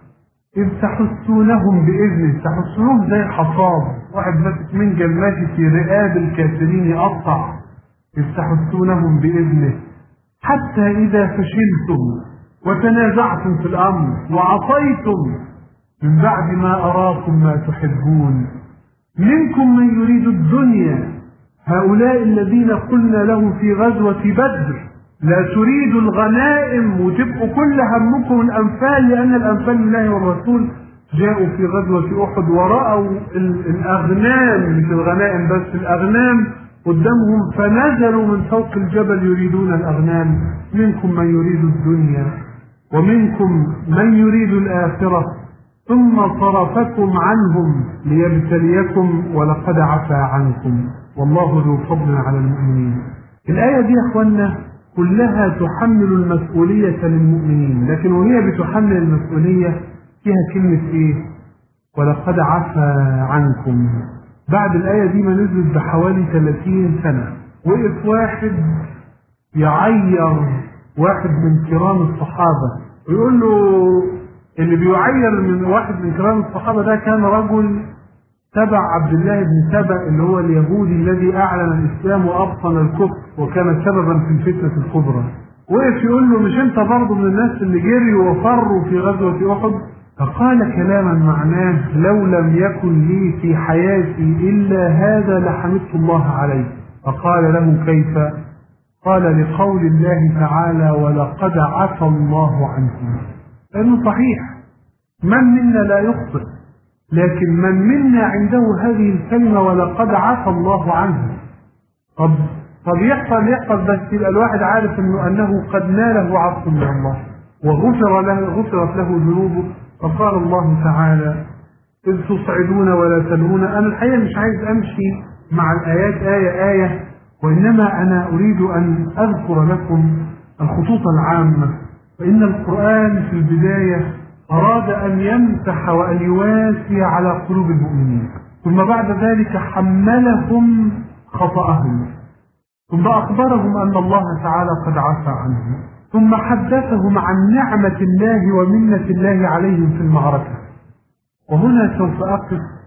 إذ تحسونهم بإذنه. تحسونهم زي حصاد واحد ماسك من جلماتي في رئاب الكافرين يقطع. إذ تحسونهم بإذنه حتى إذا فشلتم وتنازعتم في الأمر وعصيتم من بعد ما أراكم ما تحبون منكم من يريد الدنيا هؤلاء الذين قلنا له في غزوة بدر لا تريد الغنائم وتبقوا كل همكم الأنفال لأن الأنفال لله والرسول. جاءوا في غزوة أحد ورأوا الأغنام مش الغنائم بس الأغنام قدامهم فنزلوا من فوق الجبل يريدون الأغنام. منكم من يريد الدنيا ومنكم من يريد الآخرة ثم صرفكم عنهم ليبتليكم ولقد عفا عنكم والله ذو فضل على المؤمنين. الآية دي يا أخوانا كلها تحمل المسؤولية للمؤمنين، لكن وهي بتحمل المسؤولية فيها كلمة إيه؟ ولقد عفا عنكم. بعد الآية دي ما نزلت بحوالي ثلاثين سنة وقف واحد يعير واحد من كرام الصحابة ويقول له اللي بيعير من واحد من كرام الصحابة ده كان رجل تبع عبد الله بن سبأ اللي هو اليهودي الذي أعلن الإسلام وأبطن الكفر وكان سببا في الفتنة الكبرى. وقف يقول له مش أنت برضه من الناس اللي جريوا وفروا في غزوة أحد؟ فقال كلاما معناه لو لم يكن لي في حياتي إلا هذا لحمدت الله عليه. فقال له كيف؟ قال لقول الله تعالى ولقد عفا الله عنكم. لأنه صحيح من منا لا يخطئ لكن من منا عنده هذه الكلمة ولقد عفا الله عنه. طب طب يحصل يحصل بس يبقى الواحد عارف انه انه قد ناله عفو من الله وغفر له غفرت له ذنوبه. فقال الله تعالى إذ تصعدون ولا تلوون. أنا الحقيقة مش عايز أمشي مع الآيات آية آية وإنما أنا أريد أن أذكر لكم الخطوط العامة. فإن القرآن في البداية أراد أن يمسح وأن يواسي على قلوب المؤمنين ثم بعد ذلك حملهم خطأهم ثم أخبرهم أن الله تعالى قد عفى عنهم ثم حدثهم عن نعمة الله ومنة الله عليهم في المعركة. وهنا سوف أقف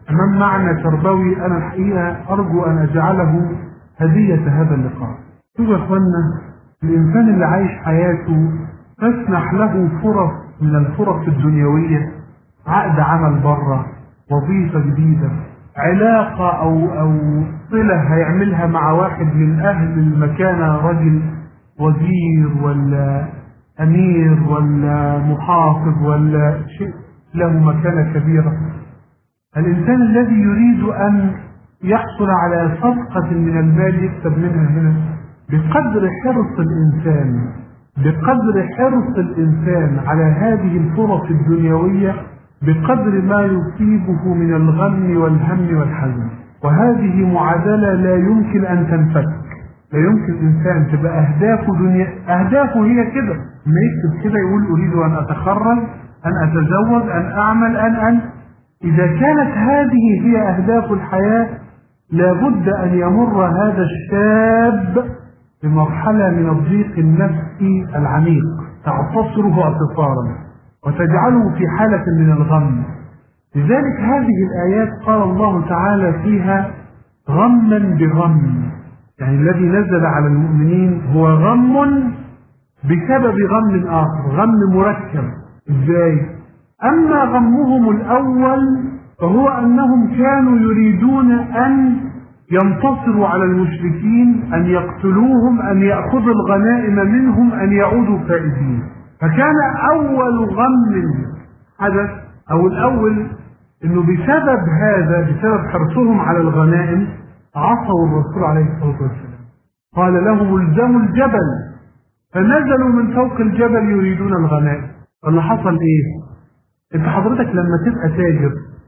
أمام معنى تربوي أنا الحقيقة أرجو أن أجعله هدية هذا اللقاء. شوفوا يا إخوانا، الإنسان اللي عايش حياته تسنح له فرص من الفرص الدنيوية، عقد عمل بره، وظيفة جديدة، علاقة أو أو صلة هيعملها مع واحد من أهل المكانة، رجل وزير ولا أمير ولا محافظ ولا شيء له مكانة كبيرة. الإنسان الذي يريد أن يحصل على صفقة من المال يكسب منها هنا، بقدر حرص الإنسان بقدر حرص الإنسان على هذه الفرص الدنيوية بقدر ما يصيبه من الغم والهم والحزن. وهذه معادلة لا يمكن أن تنفك. لا يمكن الإنسان تبقى أهدافه دنيا، أهدافه هي كده، ما يكتب كده يقول أريد أن أتخرج، أن أتزوج، أن أعمل، أن أن إذا كانت هذه هي أهداف الحياة لابد أن يمر هذا الشاب بمرحلة من الضيق النفسي العميق تعتصره اعتصارا وتجعله في حالة من الغم. لذلك هذه الآيات قال الله تعالى فيها غما بغم، يعني الذي نزل على المؤمنين هو غم بسبب غم آخر، غم مركب. إزاي؟ أما غمهم الأول فهو أنهم كانوا يريدون أن ينتصروا على المشركين، أن يقتلوهم، أن يأخذوا الغنائم منهم، أن يعودوا فائزين. فكان أول غم حدث أو الأول أنه بسبب هذا، بسبب حرصهم على الغنائم، عصوا الرسول عليه الصلاة والسلام. قال لهم الزموا الجبل، فنزلوا من فوق الجبل يريدون الغنائم. فاللي حصل إيه؟ أنت حضرتك لما تبقى تاجر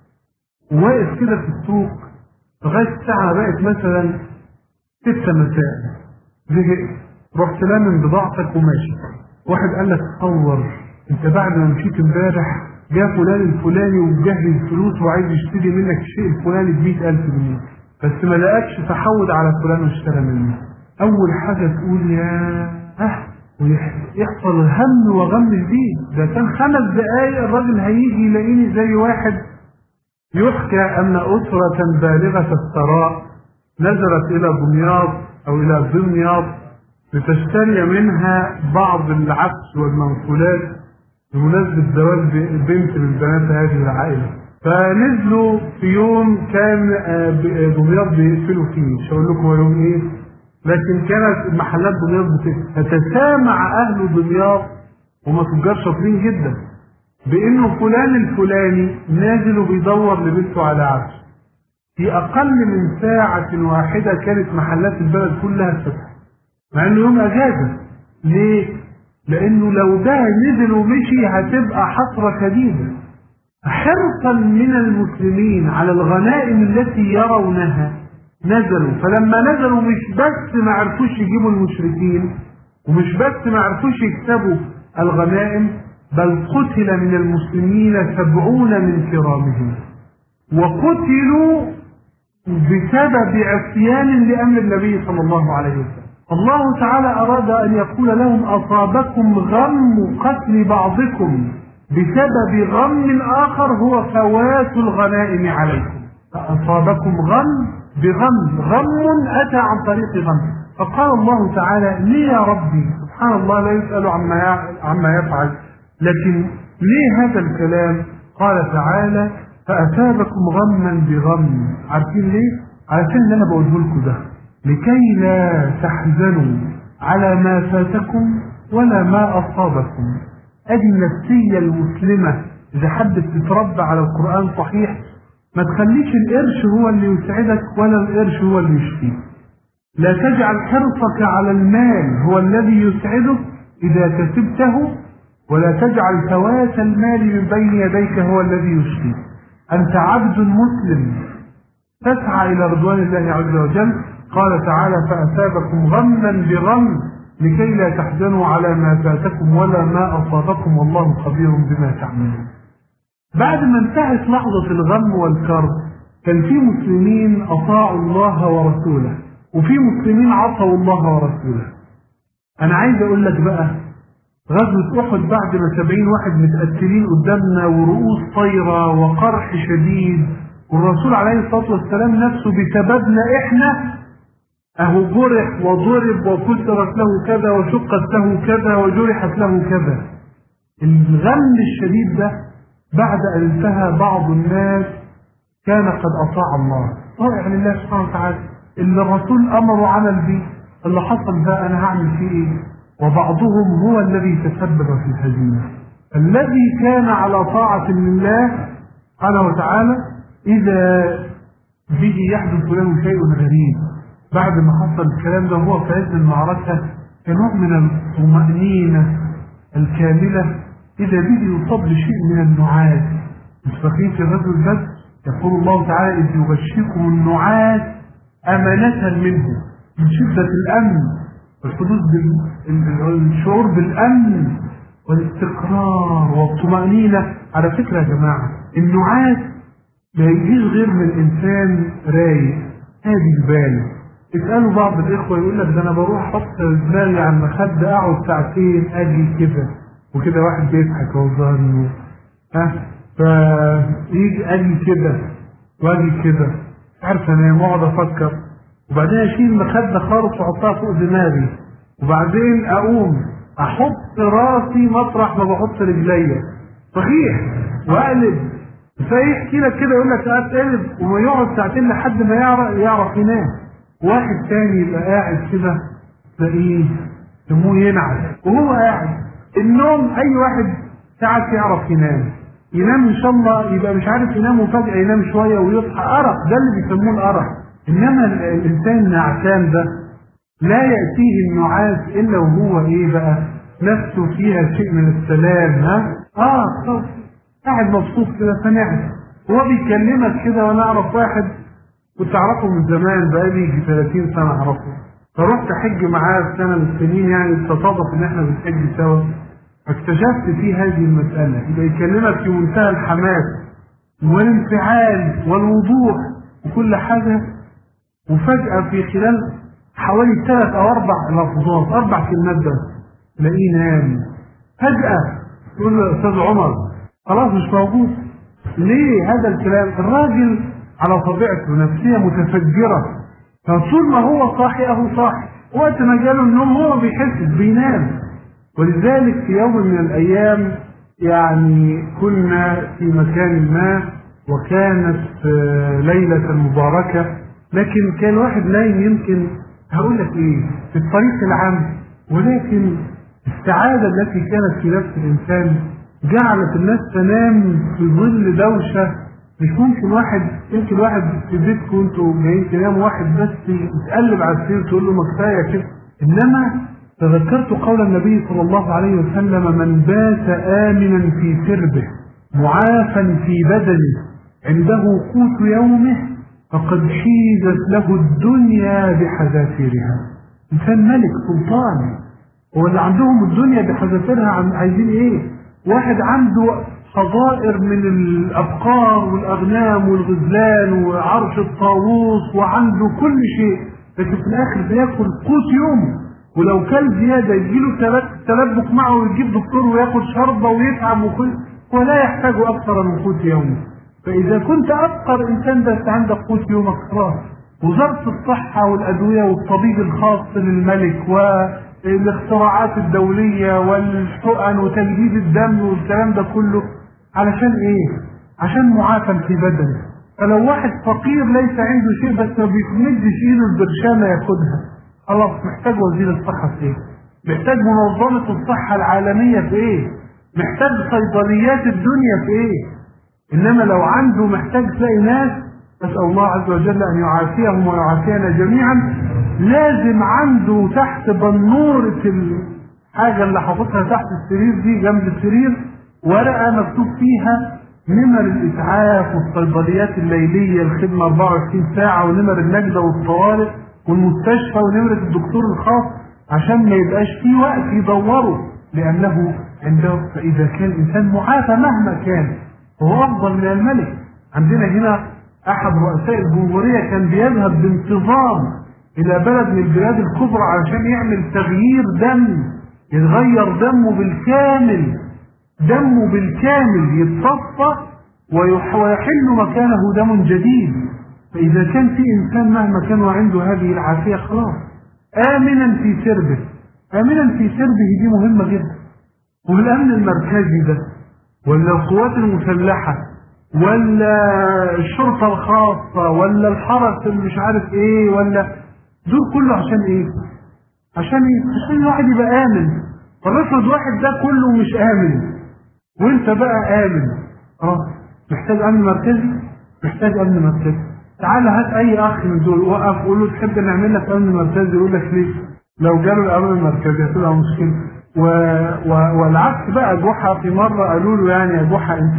واقف كده في السوق لغاية الساعة بقت مثلا ستة مساء، زهقت، رحت لامن بضاعتك وماشي، واحد قال لك تصور انت بعد ما مشيت امبارح جاء فلان الفلاني ومجهز فلوس وعايز يشتري منك الشيء الفلاني بمئة ألف جنيه، بس ما لقاكش فحود على فلان واشترى منه. أول حاجة تقول يا أه ويحصل هم وغم جديد. ده كان خمس دقايق الراجل هيجي يلاقيني زي واحد يحكى أن أسرة بالغة الثراء نزلت إلى دمياط أو إلى دمياط لتشتري منها بعض العفش والمنقولات بمناسبة زواج بنت من بنات هذه العائلة. فنزلوا في يوم كان دمياط بيقفلوا فيه، مش هقول لكم هو يوم إيه، لكن كانت محلات دمياط تتسامع أهل دمياط وما تجار شاطرين جدا بأنه فلان الفلاني نازل وبيدور لبنته على عفش. في أقل من ساعة واحدة كانت محلات البلد كلها فتحت، مع إنه يوم أجازة. ليه؟ لأنه لو ده نزل ومشي هتبقى حسرة شديدة. حرصا من المسلمين على الغنائم التي يرونها نزلوا. فلما نزلوا مش بس ما عرفوش يجيبوا المشركين، ومش بس ما عرفوش يكسبوا الغنائم، بل قتل من المسلمين سبعون من كرامهم، وقتلوا بسبب عصيان لأمر النبي صلى الله عليه وسلم. الله تعالى أراد أن يقول لهم أصابكم غم قتل بعضكم بسبب غم آخر هو فوات الغنائم عليكم. فأصابكم غم بغم، غم أتى عن طريق غم. فقال الله تعالى ليه يا ربي؟ سبحان الله لا يسأل عما عما يفعل، لكن ليه هذا الكلام؟ قال تعالى فأثابكم غما بغم. عارفين ليه؟ عارفين اللي أنا بقوله لكم ده لكي لا تحزنوا على ما فاتكم ولا ما أصابكم. أدي النفسية المسلمة إذا حبت تتربى على القرآن صحيح، ما تخليش القرش هو اللي يسعدك ولا القرش هو اللي يشفيك. لا تجعل حرصك على المال هو الذي يسعدك إذا كسبته، ولا تجعل فوات المال من بين يديك هو الذي يشفيك. أنت عبد مسلم تسعى إلى رضوان الله عز وجل. قال تعالى فأثابكم غما بغم لكي لا تحزنوا على ما فاتكم ولا ما أصابكم والله خبير بما تعملون. بعد ما انتهت لحظة الغم والكرب كان في مسلمين أطاعوا الله ورسوله، وفي مسلمين عصوا الله ورسوله. أنا عايز أقول لك بقى غزوة أحد بعد ما سبعين واحد متقتلين قدامنا ورؤوس طايرة وقرح شديد والرسول عليه الصلاة والسلام نفسه بسببنا احنا اهو جرح وضرب وكسرت له كذا وشقت له كذا وجرحت له كذا. الغم الشديد ده بعد ان انتهى بعض الناس كان قد اطاع الله، طائع لله سبحانه وتعالى، اللي الرسول امره عمل به، اللي حصل ده انا هعمل فيه ايه؟ وبعضهم هو الذي تسبب في الهزيمه. الذي كان على طاعه لله سبحانه وتعالى اذا به يحدث له شيء غريب بعد ما حصل الكلام ده هو في عز المعركه كنوع من الطمأنينه الكامله اذا به يصاب بشيء من النعاس. مش فاكرين في غزوه بدر يقول الله تعالى إذ يغشيكم النعاس أمانة منه، من شدة الأمن والحدوث بالشعور بالأمن والاستقرار والطمأنينة. على فكرة يا جماعة النعاس ما يجيش غير من إنسان رايق هادي البال. اسألوا بعض الإخوة يقول لك ده أنا بروح أحط دماغي على المخدة أقعد ساعتين أجي كده وكده، واحد بيضحك هو ظاهر إنه ها فيجي أجي كده واجي كده مش عارف انام واقعد افكر، وبعدين اشيل المخده خالص واحطها فوق دماغي، وبعدين اقوم احط راسي مطرح ما بحط رجليا صحيح واقلب. فيحكي لك كده يقول لك اقلب وما يقعد ساعتين لحد ما يعرف يعرف ينام. واحد تاني يبقى قاعد كده تلاقيه دموع ينعس وهو قاعد. النوم اي واحد ساعات يعرف ينام، ينام ان شاء الله يبقى مش عارف ينام وفجأة ينام شوية ويصحى أرق، ده اللي بيسموه الأرق. إنما الإنسان النعسان ده لا يأتيه النعاس إلا وهو إيه بقى؟ نفسه فيها شيء من السلام. ها؟ آه خلاص قاعد مبسوط كده فنعس. هو بيكلمك كده وأنا أعرف واحد كنت أعرفه من زمان بقالي ثلاثين سنة أعرفه، فرحت أحج معاه في سنة من السنين يعني تصادف إن إحنا بنحج سوا، فاكتشفت في هذه المسألة يبقى يكلمك في منتهى الحماس والانفعال والوضوح وكل حاجة، وفجأة في خلال حوالي ثلاث أو أربع لفظات أربع كلمات بس تلاقيه نام فجأة. تقول له يا أستاذ عمر خلاص مش موجود. ليه هذا الكلام؟ الراجل على طبيعته نفسية متفجرة، فطول ما هو صاحي أهو صاحي، وقت ما جاله النوم هو بيحس بينام. ولذلك في يوم من الأيام يعني كنا في مكان ما وكانت ليلة مباركة، لكن كان واحد نايم يمكن هقول لك ايه في الطريق العام، ولكن السعادة التي كانت في نفس الإنسان جعلت الناس تنام في ظل دوشة. مش ممكن واحد يمكن واحد في بيتكم انتوا جايين تناموا واحد بس يتقلب على السرير تقول له ما كفاية كده. إنما تذكرت قول النبي صلى الله عليه وسلم من بات آمنا في سربه معافا في بدنه عنده قوت يومه فقد حيزت له الدنيا بحذافيرها. إنسان ملك سلطان، هو اللي عندهم الدنيا بحذافيرها عايزين إيه؟ واحد عنده حظائر من الأبقار والأغنام والغزلان وعرش الطاووس وعنده كل شيء، لكن في الآخر بياكل قوت يومه، ولو كان زيادة يجيله تلبك معه ويجيب دكتور وياخد شربة ويتعب وكل، ولا يحتاج أكثر من قوت يومه. فإذا كنت أفقر إنسان بس عندك قوت يومك خلاص. وزارة الصحة والأدوية والطبيب الخاص للملك والاختراعات الدولية والحقن وتجديد الدم والكلام ده كله علشان إيه؟ عشان معافى في بدنه. فلو واحد فقير ليس عنده شيء بس ما بيمدش إيده البرشامة ياخدها، خلاص محتاج وزير الصحة في إيه؟ محتاج منظمة الصحة العالمية في إيه؟ محتاج صيدليات الدنيا في إيه؟ إنما لو عنده محتاج تلاقي ناس، أسأل الله عز وجل أن يعافيهم ويعافينا جميعا، لازم عنده تحت بنورة الحاجة اللي حاططها تحت السرير دي جنب السرير ورقة مكتوب فيها نمر الإسعاف والصيدليات الليلية الخدمة أربعة وعشرين ساعة ونمر النجدة والطوارئ والمستشفى ونمرة الدكتور الخاص، عشان ما يبقاش فيه وقت يدوره، لأنه عنده فإذا كان إنسان معافى مهما كان هو أفضل من الملك. عندنا هنا أحد رؤساء الجمهورية كان بيذهب بانتظام إلى بلد من البلاد الكبرى علشان يعمل تغيير دم، يتغير دمه بالكامل، دمه بالكامل يتصفى ويحل مكانه دم جديد. فإذا كان في إنسان مهما كان وعنده هذه العافية خلاص آمنا في سربه، آمنا في سربه دي مهمة جدا. والأمن المركزي ده ولا القوات المسلحة ولا الشرطة الخاصة ولا الحرس اللي مش عارف ايه ولا دول كله عشان ايه؟ عشان ايه؟ عشان الواحد يبقى آمن. فالرفض واحد ده كله مش آمن وانت بقى آمن. اه محتاج أمن مركزي؟ محتاج أمن مركزي. تعال هات أي أخ من دول وقف قول له تحب نعمل لك أمن مركزي، يقول لك ليه؟ لو جاله الأمن المركزي هتبقى مشكلة. و... و... والعكس بقى جحا في مرة قالوا له يعني يا جحا أنت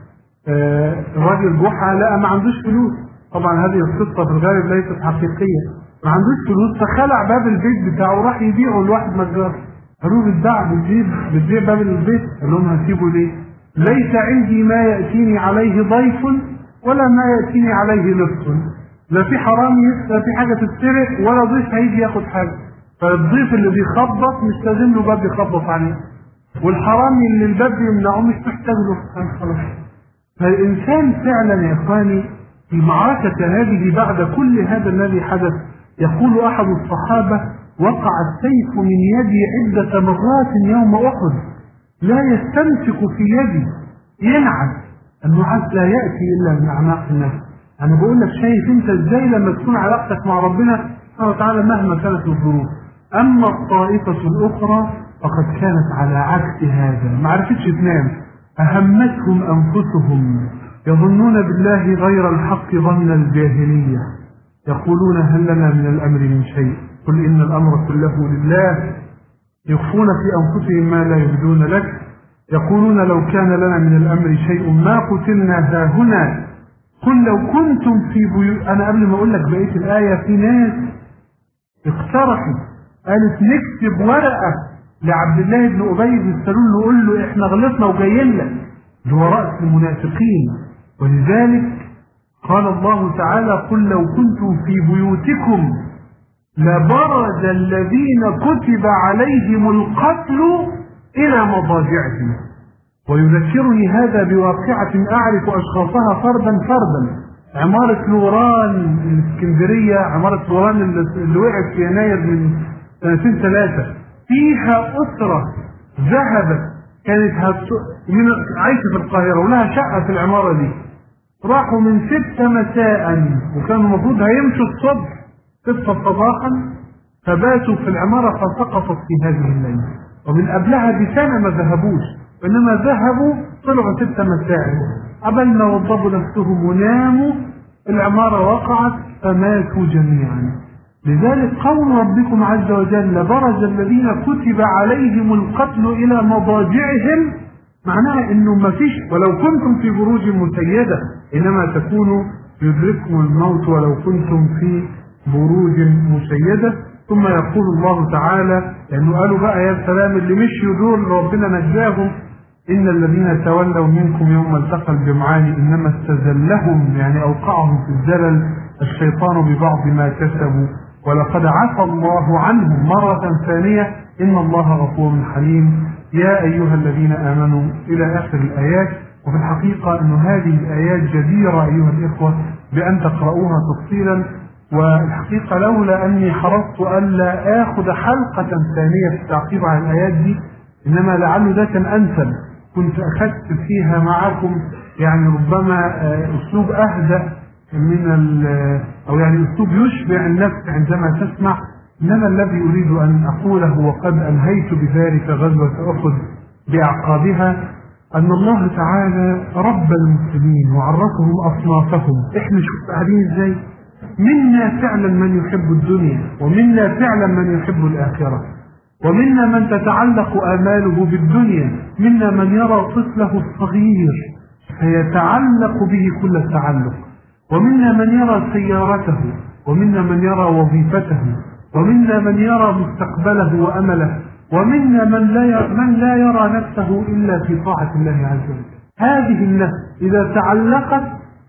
آه راجل جحا لا ما عندوش فلوس. طبعا هذه القصة في الغالب ليست حقيقية. ما عندوش فلوس فخلع باب البيت بتاعه وراح يبيعه لواحد نجار. قالوا له بتباع بتبيع بتبيع باب البيت؟ قال لهم هسيبه ليه؟ ليس عندي ما يأتيني عليه ضيف ولا ما يأتيني عليه لص. لا في حرام لا في حاجة تتسرق ولا ضيف هيجي ياخد حاجة. فالضيف اللي بيخبط مش لازم له باب يخبط عليه، والحرامي اللي الباب يمنعه مش محتاج له خلاص. فالإنسان فعلا يا إخواني في معركة هذه بعد كل هذا الذي حدث يقول أحد الصحابة وقع السيف من يدي عدة مرات يوم أحد لا يستمسك في يدي ينعس. النعاس لا يأتي إلا من أعماق النفس. أنا بقول لك شايف أنت إزاي لما تكون علاقتك مع ربنا سبحانه وتعالى مهما كانت الظروف. أما الطائفة الأخرى فقد كانت على عكس هذا، ما عرفتش تنام، أهمتهم أنفسهم، يظنون بالله غير الحق ظن الجاهلية، يقولون هل لنا من الأمر من شيء قل إن الأمر كله لله، يخفون في أنفسهم ما لا يبدون لك، يقولون لو كان لنا من الأمر شيء ما قتلنا هاهنا قل لو كنتم في بيوت. أنا قبل ما أقول لك بقية الآية في ناس اقترحوا قالت نكتب ورقة لعبد الله بن أبي بن سلول نقول له احنا غلطنا وجايين لك، اللي هو رأس المنافقين. ولذلك قال الله تعالى قل لو كنتم في بيوتكم لبرز الذين كتب عليهم القتل إلى مضاجعهم. ويذكرني هذا بواقعة أعرف أشخاصها فردا فردا. عمارة لوران الإسكندرية، عمارة لوران اللي وقعت في يناير من سنتين ثلاثة، فيها أسرة ذهبت كانت من عايشة في القاهرة ولها شقة في العمارة دي، راحوا من ستة مساء وكانوا المفروض هيمشوا الصبح ستة صباحا فباتوا في العمارة فسقطت في هذه الليلة. ومن قبلها بسنة ما ذهبوش، وإنما ذهبوا طلعوا ستة مساء قبل ما وضبوا نفسهم وناموا العمارة وقعت فماتوا جميعا. لذلك قول ربكم عز وجل برز الذين كتب عليهم القتل إلى مضاجعهم معناها إنه ما فيش ولو كنتم في بروج مسيدة إنما تكونوا يدرككم الموت ولو كنتم في بروج مسيدة. ثم يقول الله تعالى لأنه قالوا بقى يا سلام اللي مشيوا دول ربنا نجاهم إن الذين تولوا منكم يوم التقى الجمعان إنما استزلهم يعني أوقعهم في الزلل الشيطان ببعض ما كسبوا ولقد عفى الله عنهم مرة ثانية إن الله غفور حليم. يا أيها الذين آمنوا إلى آخر الآيات. وفي الحقيقة أن هذه الآيات جديرة أيها الإخوة بأن تقرؤوها تفصيلا. والحقيقة لولا أني حرصت ألا آخذ حلقة ثانية في التعقيب على الآيات دي إنما لعل ده كان أنسب كنت أخذت فيها معكم يعني ربما أسلوب أهدأ من أو يعني أسلوب يشبع النفس عندما تسمع. إنما الذي أريد أن أقوله وقد أنهيت بذلك غزوة أحد بأعقابها أن الله تعالى رب المسلمين وعرفهم أصنافهم. إحنا شوف قاعدين إزاي منا فعلا من يحب الدنيا ومنا فعلا من يحب الآخرة ومنا من تتعلق آماله بالدنيا منا من يرى طفله الصغير فيتعلق به كل التعلق ومنا من يرى سيارته ومنا من يرى وظيفته ومنا من يرى مستقبله وأمله ومنا من لا يرى, من لا يرى نفسه إلا في طاعة الله عز وجل. هذه النفس إذا تعلقت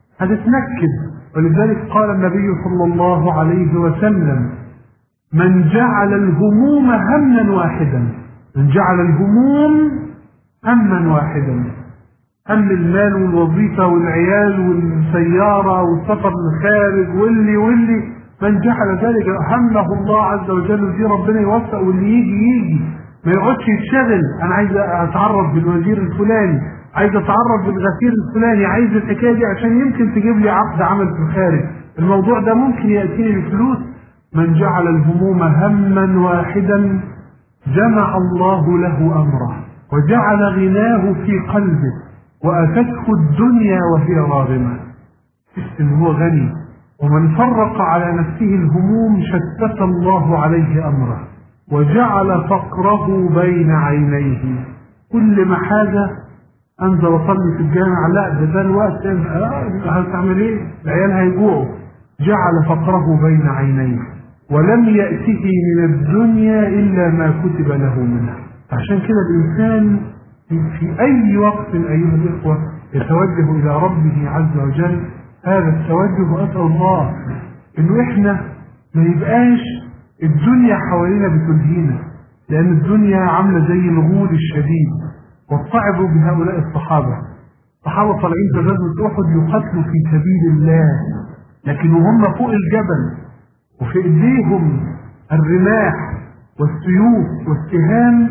هتتنكد. ولذلك قال النبي صلى الله عليه وسلم من جعل الهموم هما واحدا من جعل الهموم هما واحدا هم المال والوظيفة والعيال والسيارة والسفر للخارج واللي واللي من جعل ذلك همه الله عز وجل دي ربنا يوفق، واللي يجي يجي ما يقعدش يتشغل. انا عايز اتعرف بالوزير الفلاني، عايز اتعرف بالغفير الفلاني، عايز الحكايه دي عشان يمكن تجيب لي عقد عمل في الخارج. الموضوع ده ممكن ياتيني بفلوس. من جعل الهموم هما واحدا جمع الله له امره وجعل غناه في قلبه واتته الدنيا وهي راغمه. ان هو غني، ومن فرق على نفسه الهموم شتت الله عليه امره وجعل فقره بين عينيه. كل ما حاجه انزل اصلي في الجامع، لا ده ده الوقت هتعمل ايه؟ العيال هيجوعوا. جعل فقره بين عينيه ولم يأته من الدنيا إلا ما كتب له منها. عشان كده الإنسان في أي وقت أيها الإخوة يتوجه إلى ربه عز وجل هذا التوجه. وأسأل الله إنه إحنا ما يبقاش الدنيا حوالينا بتلهينا، لأن الدنيا عاملة زي الغول الشديد. واصطعبوا بهؤلاء الصحابة. الصحابة طالعين في غزوة أحد يقتلوا في سبيل الله، لكن وهم فوق الجبل وفي ايديهم الرماح والسيوف والسهام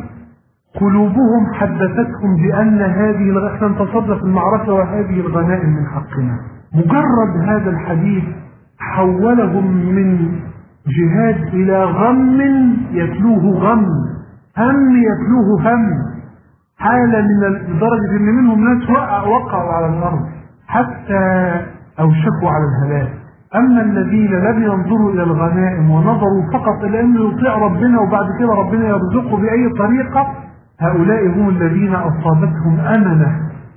قلوبهم حدثتهم بان هذه احنا انتصرنا في المعركه وهذه الغنائم من حقنا. مجرد هذا الحديث حولهم من جهاد الى غم يتلوه غم، هم يتلوه هم، حاله من لدرجه ان منهم ناس وقعوا على الارض حتى اوشكوا على الهلاك. أما الذين لم ينظروا إلى الغنائم ونظروا فقط إلى أنه يطيع ربنا وبعد كده ربنا يرزقه بأي طريقة، هؤلاء هم الذين أصابتهم أمنة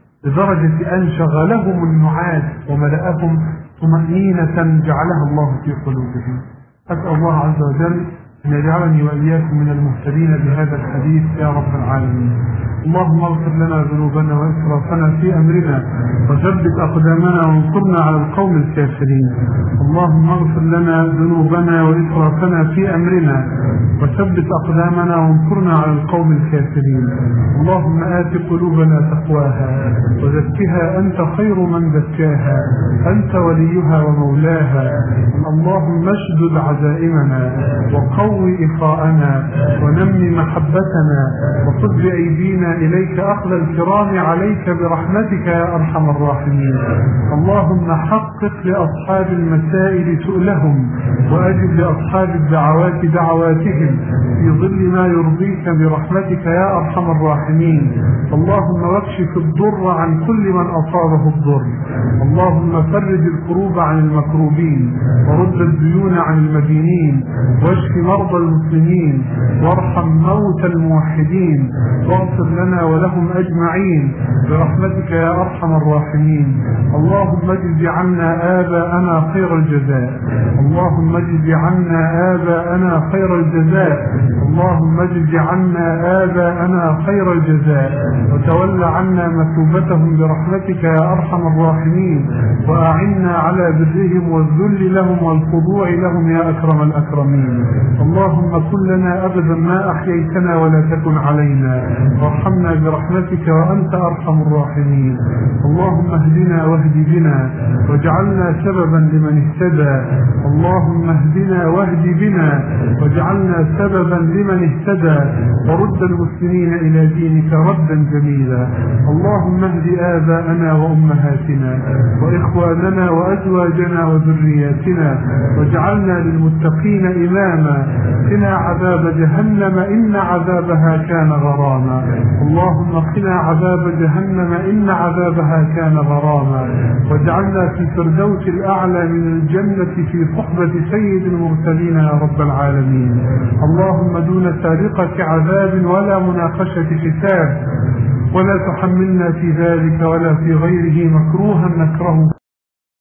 لدرجة أن شغلهم النعاس وملأهم طمأنينة جعلها الله في قلوبهم. أسأل الله عز وجل أن يجعلني وإياكم من المهتدين بهذا الحديث يا رب العالمين. اللهم اغفر لنا ذنوبنا وإسرافنا في أمرنا وثبت أقدامنا وانصرنا على القوم الكافرين. اللهم اغفر لنا ذنوبنا وإسرافنا في أمرنا وثبت أقدامنا وانصرنا على القوم الكافرين. اللهم آت قلوبنا تقواها وزكها أنت خير من زكاها، أنت وليها ومولاها. اللهم اشدد عزائمنا وقوي إخاءنا ونمي محبتنا وخذ بأيدينا إليك أخذ الكرام عليك برحمتك يا أرحم الراحمين. اللهم حقق لأصحاب المسائل سؤلهم وأجب لأصحاب الدعوات دعواتهم في ظل ما يرضيك برحمتك يا أرحم الراحمين. اللهم واكشف الضر عن كل من أصابه الضر. اللهم فرج الكروب عن المكروبين ورد الديون عن المدينين واشف مرضى المسلمين وارحم موتى الموحدين واغفر لنا ولهم أجمعين برحمتك يا أرحم الراحمين. اللهم اجز عنا آباءنا خير الجزاء. اللهم اجز عنا آباءنا خير الجزاء. اللهم اجز عنا آباءنا خير الجزاء وتول عنا مثوبتهم برحمتك يا أرحم الراحمين، وأعنا على برهم والذل لهم والخضوع لهم يا أكرم الأكرمين. اللهم كن لنا أبدا ما أحييتنا ولا تكن علينا، وارحمنا برحمتك وأنت أرحم الراحمين. اللهم اهدنا واهد بنا واجعلنا سببا لمن اهتدى. اللهم اهدنا واهد بنا واجعلنا سببا لمن اهتدى ورد المسلمين إلى دينك ردا جميلا. اللهم اهد آباءنا وأمهاتنا وإخواننا وأزواجنا وذرياتنا واجعلنا للمتقين إماما. قنا عذاب جهنم إن عذابها كان غراما. اللهم قنا عذاب جهنم إن عذابها كان غراما، واجعلنا في الفردوس الأعلى من الجنة في صحبة سيد المرسلين يا رب العالمين. اللهم دون سابقة عذاب ولا مناقشة حساب، ولا تحملنا في ذلك ولا في غيره مكروها نكره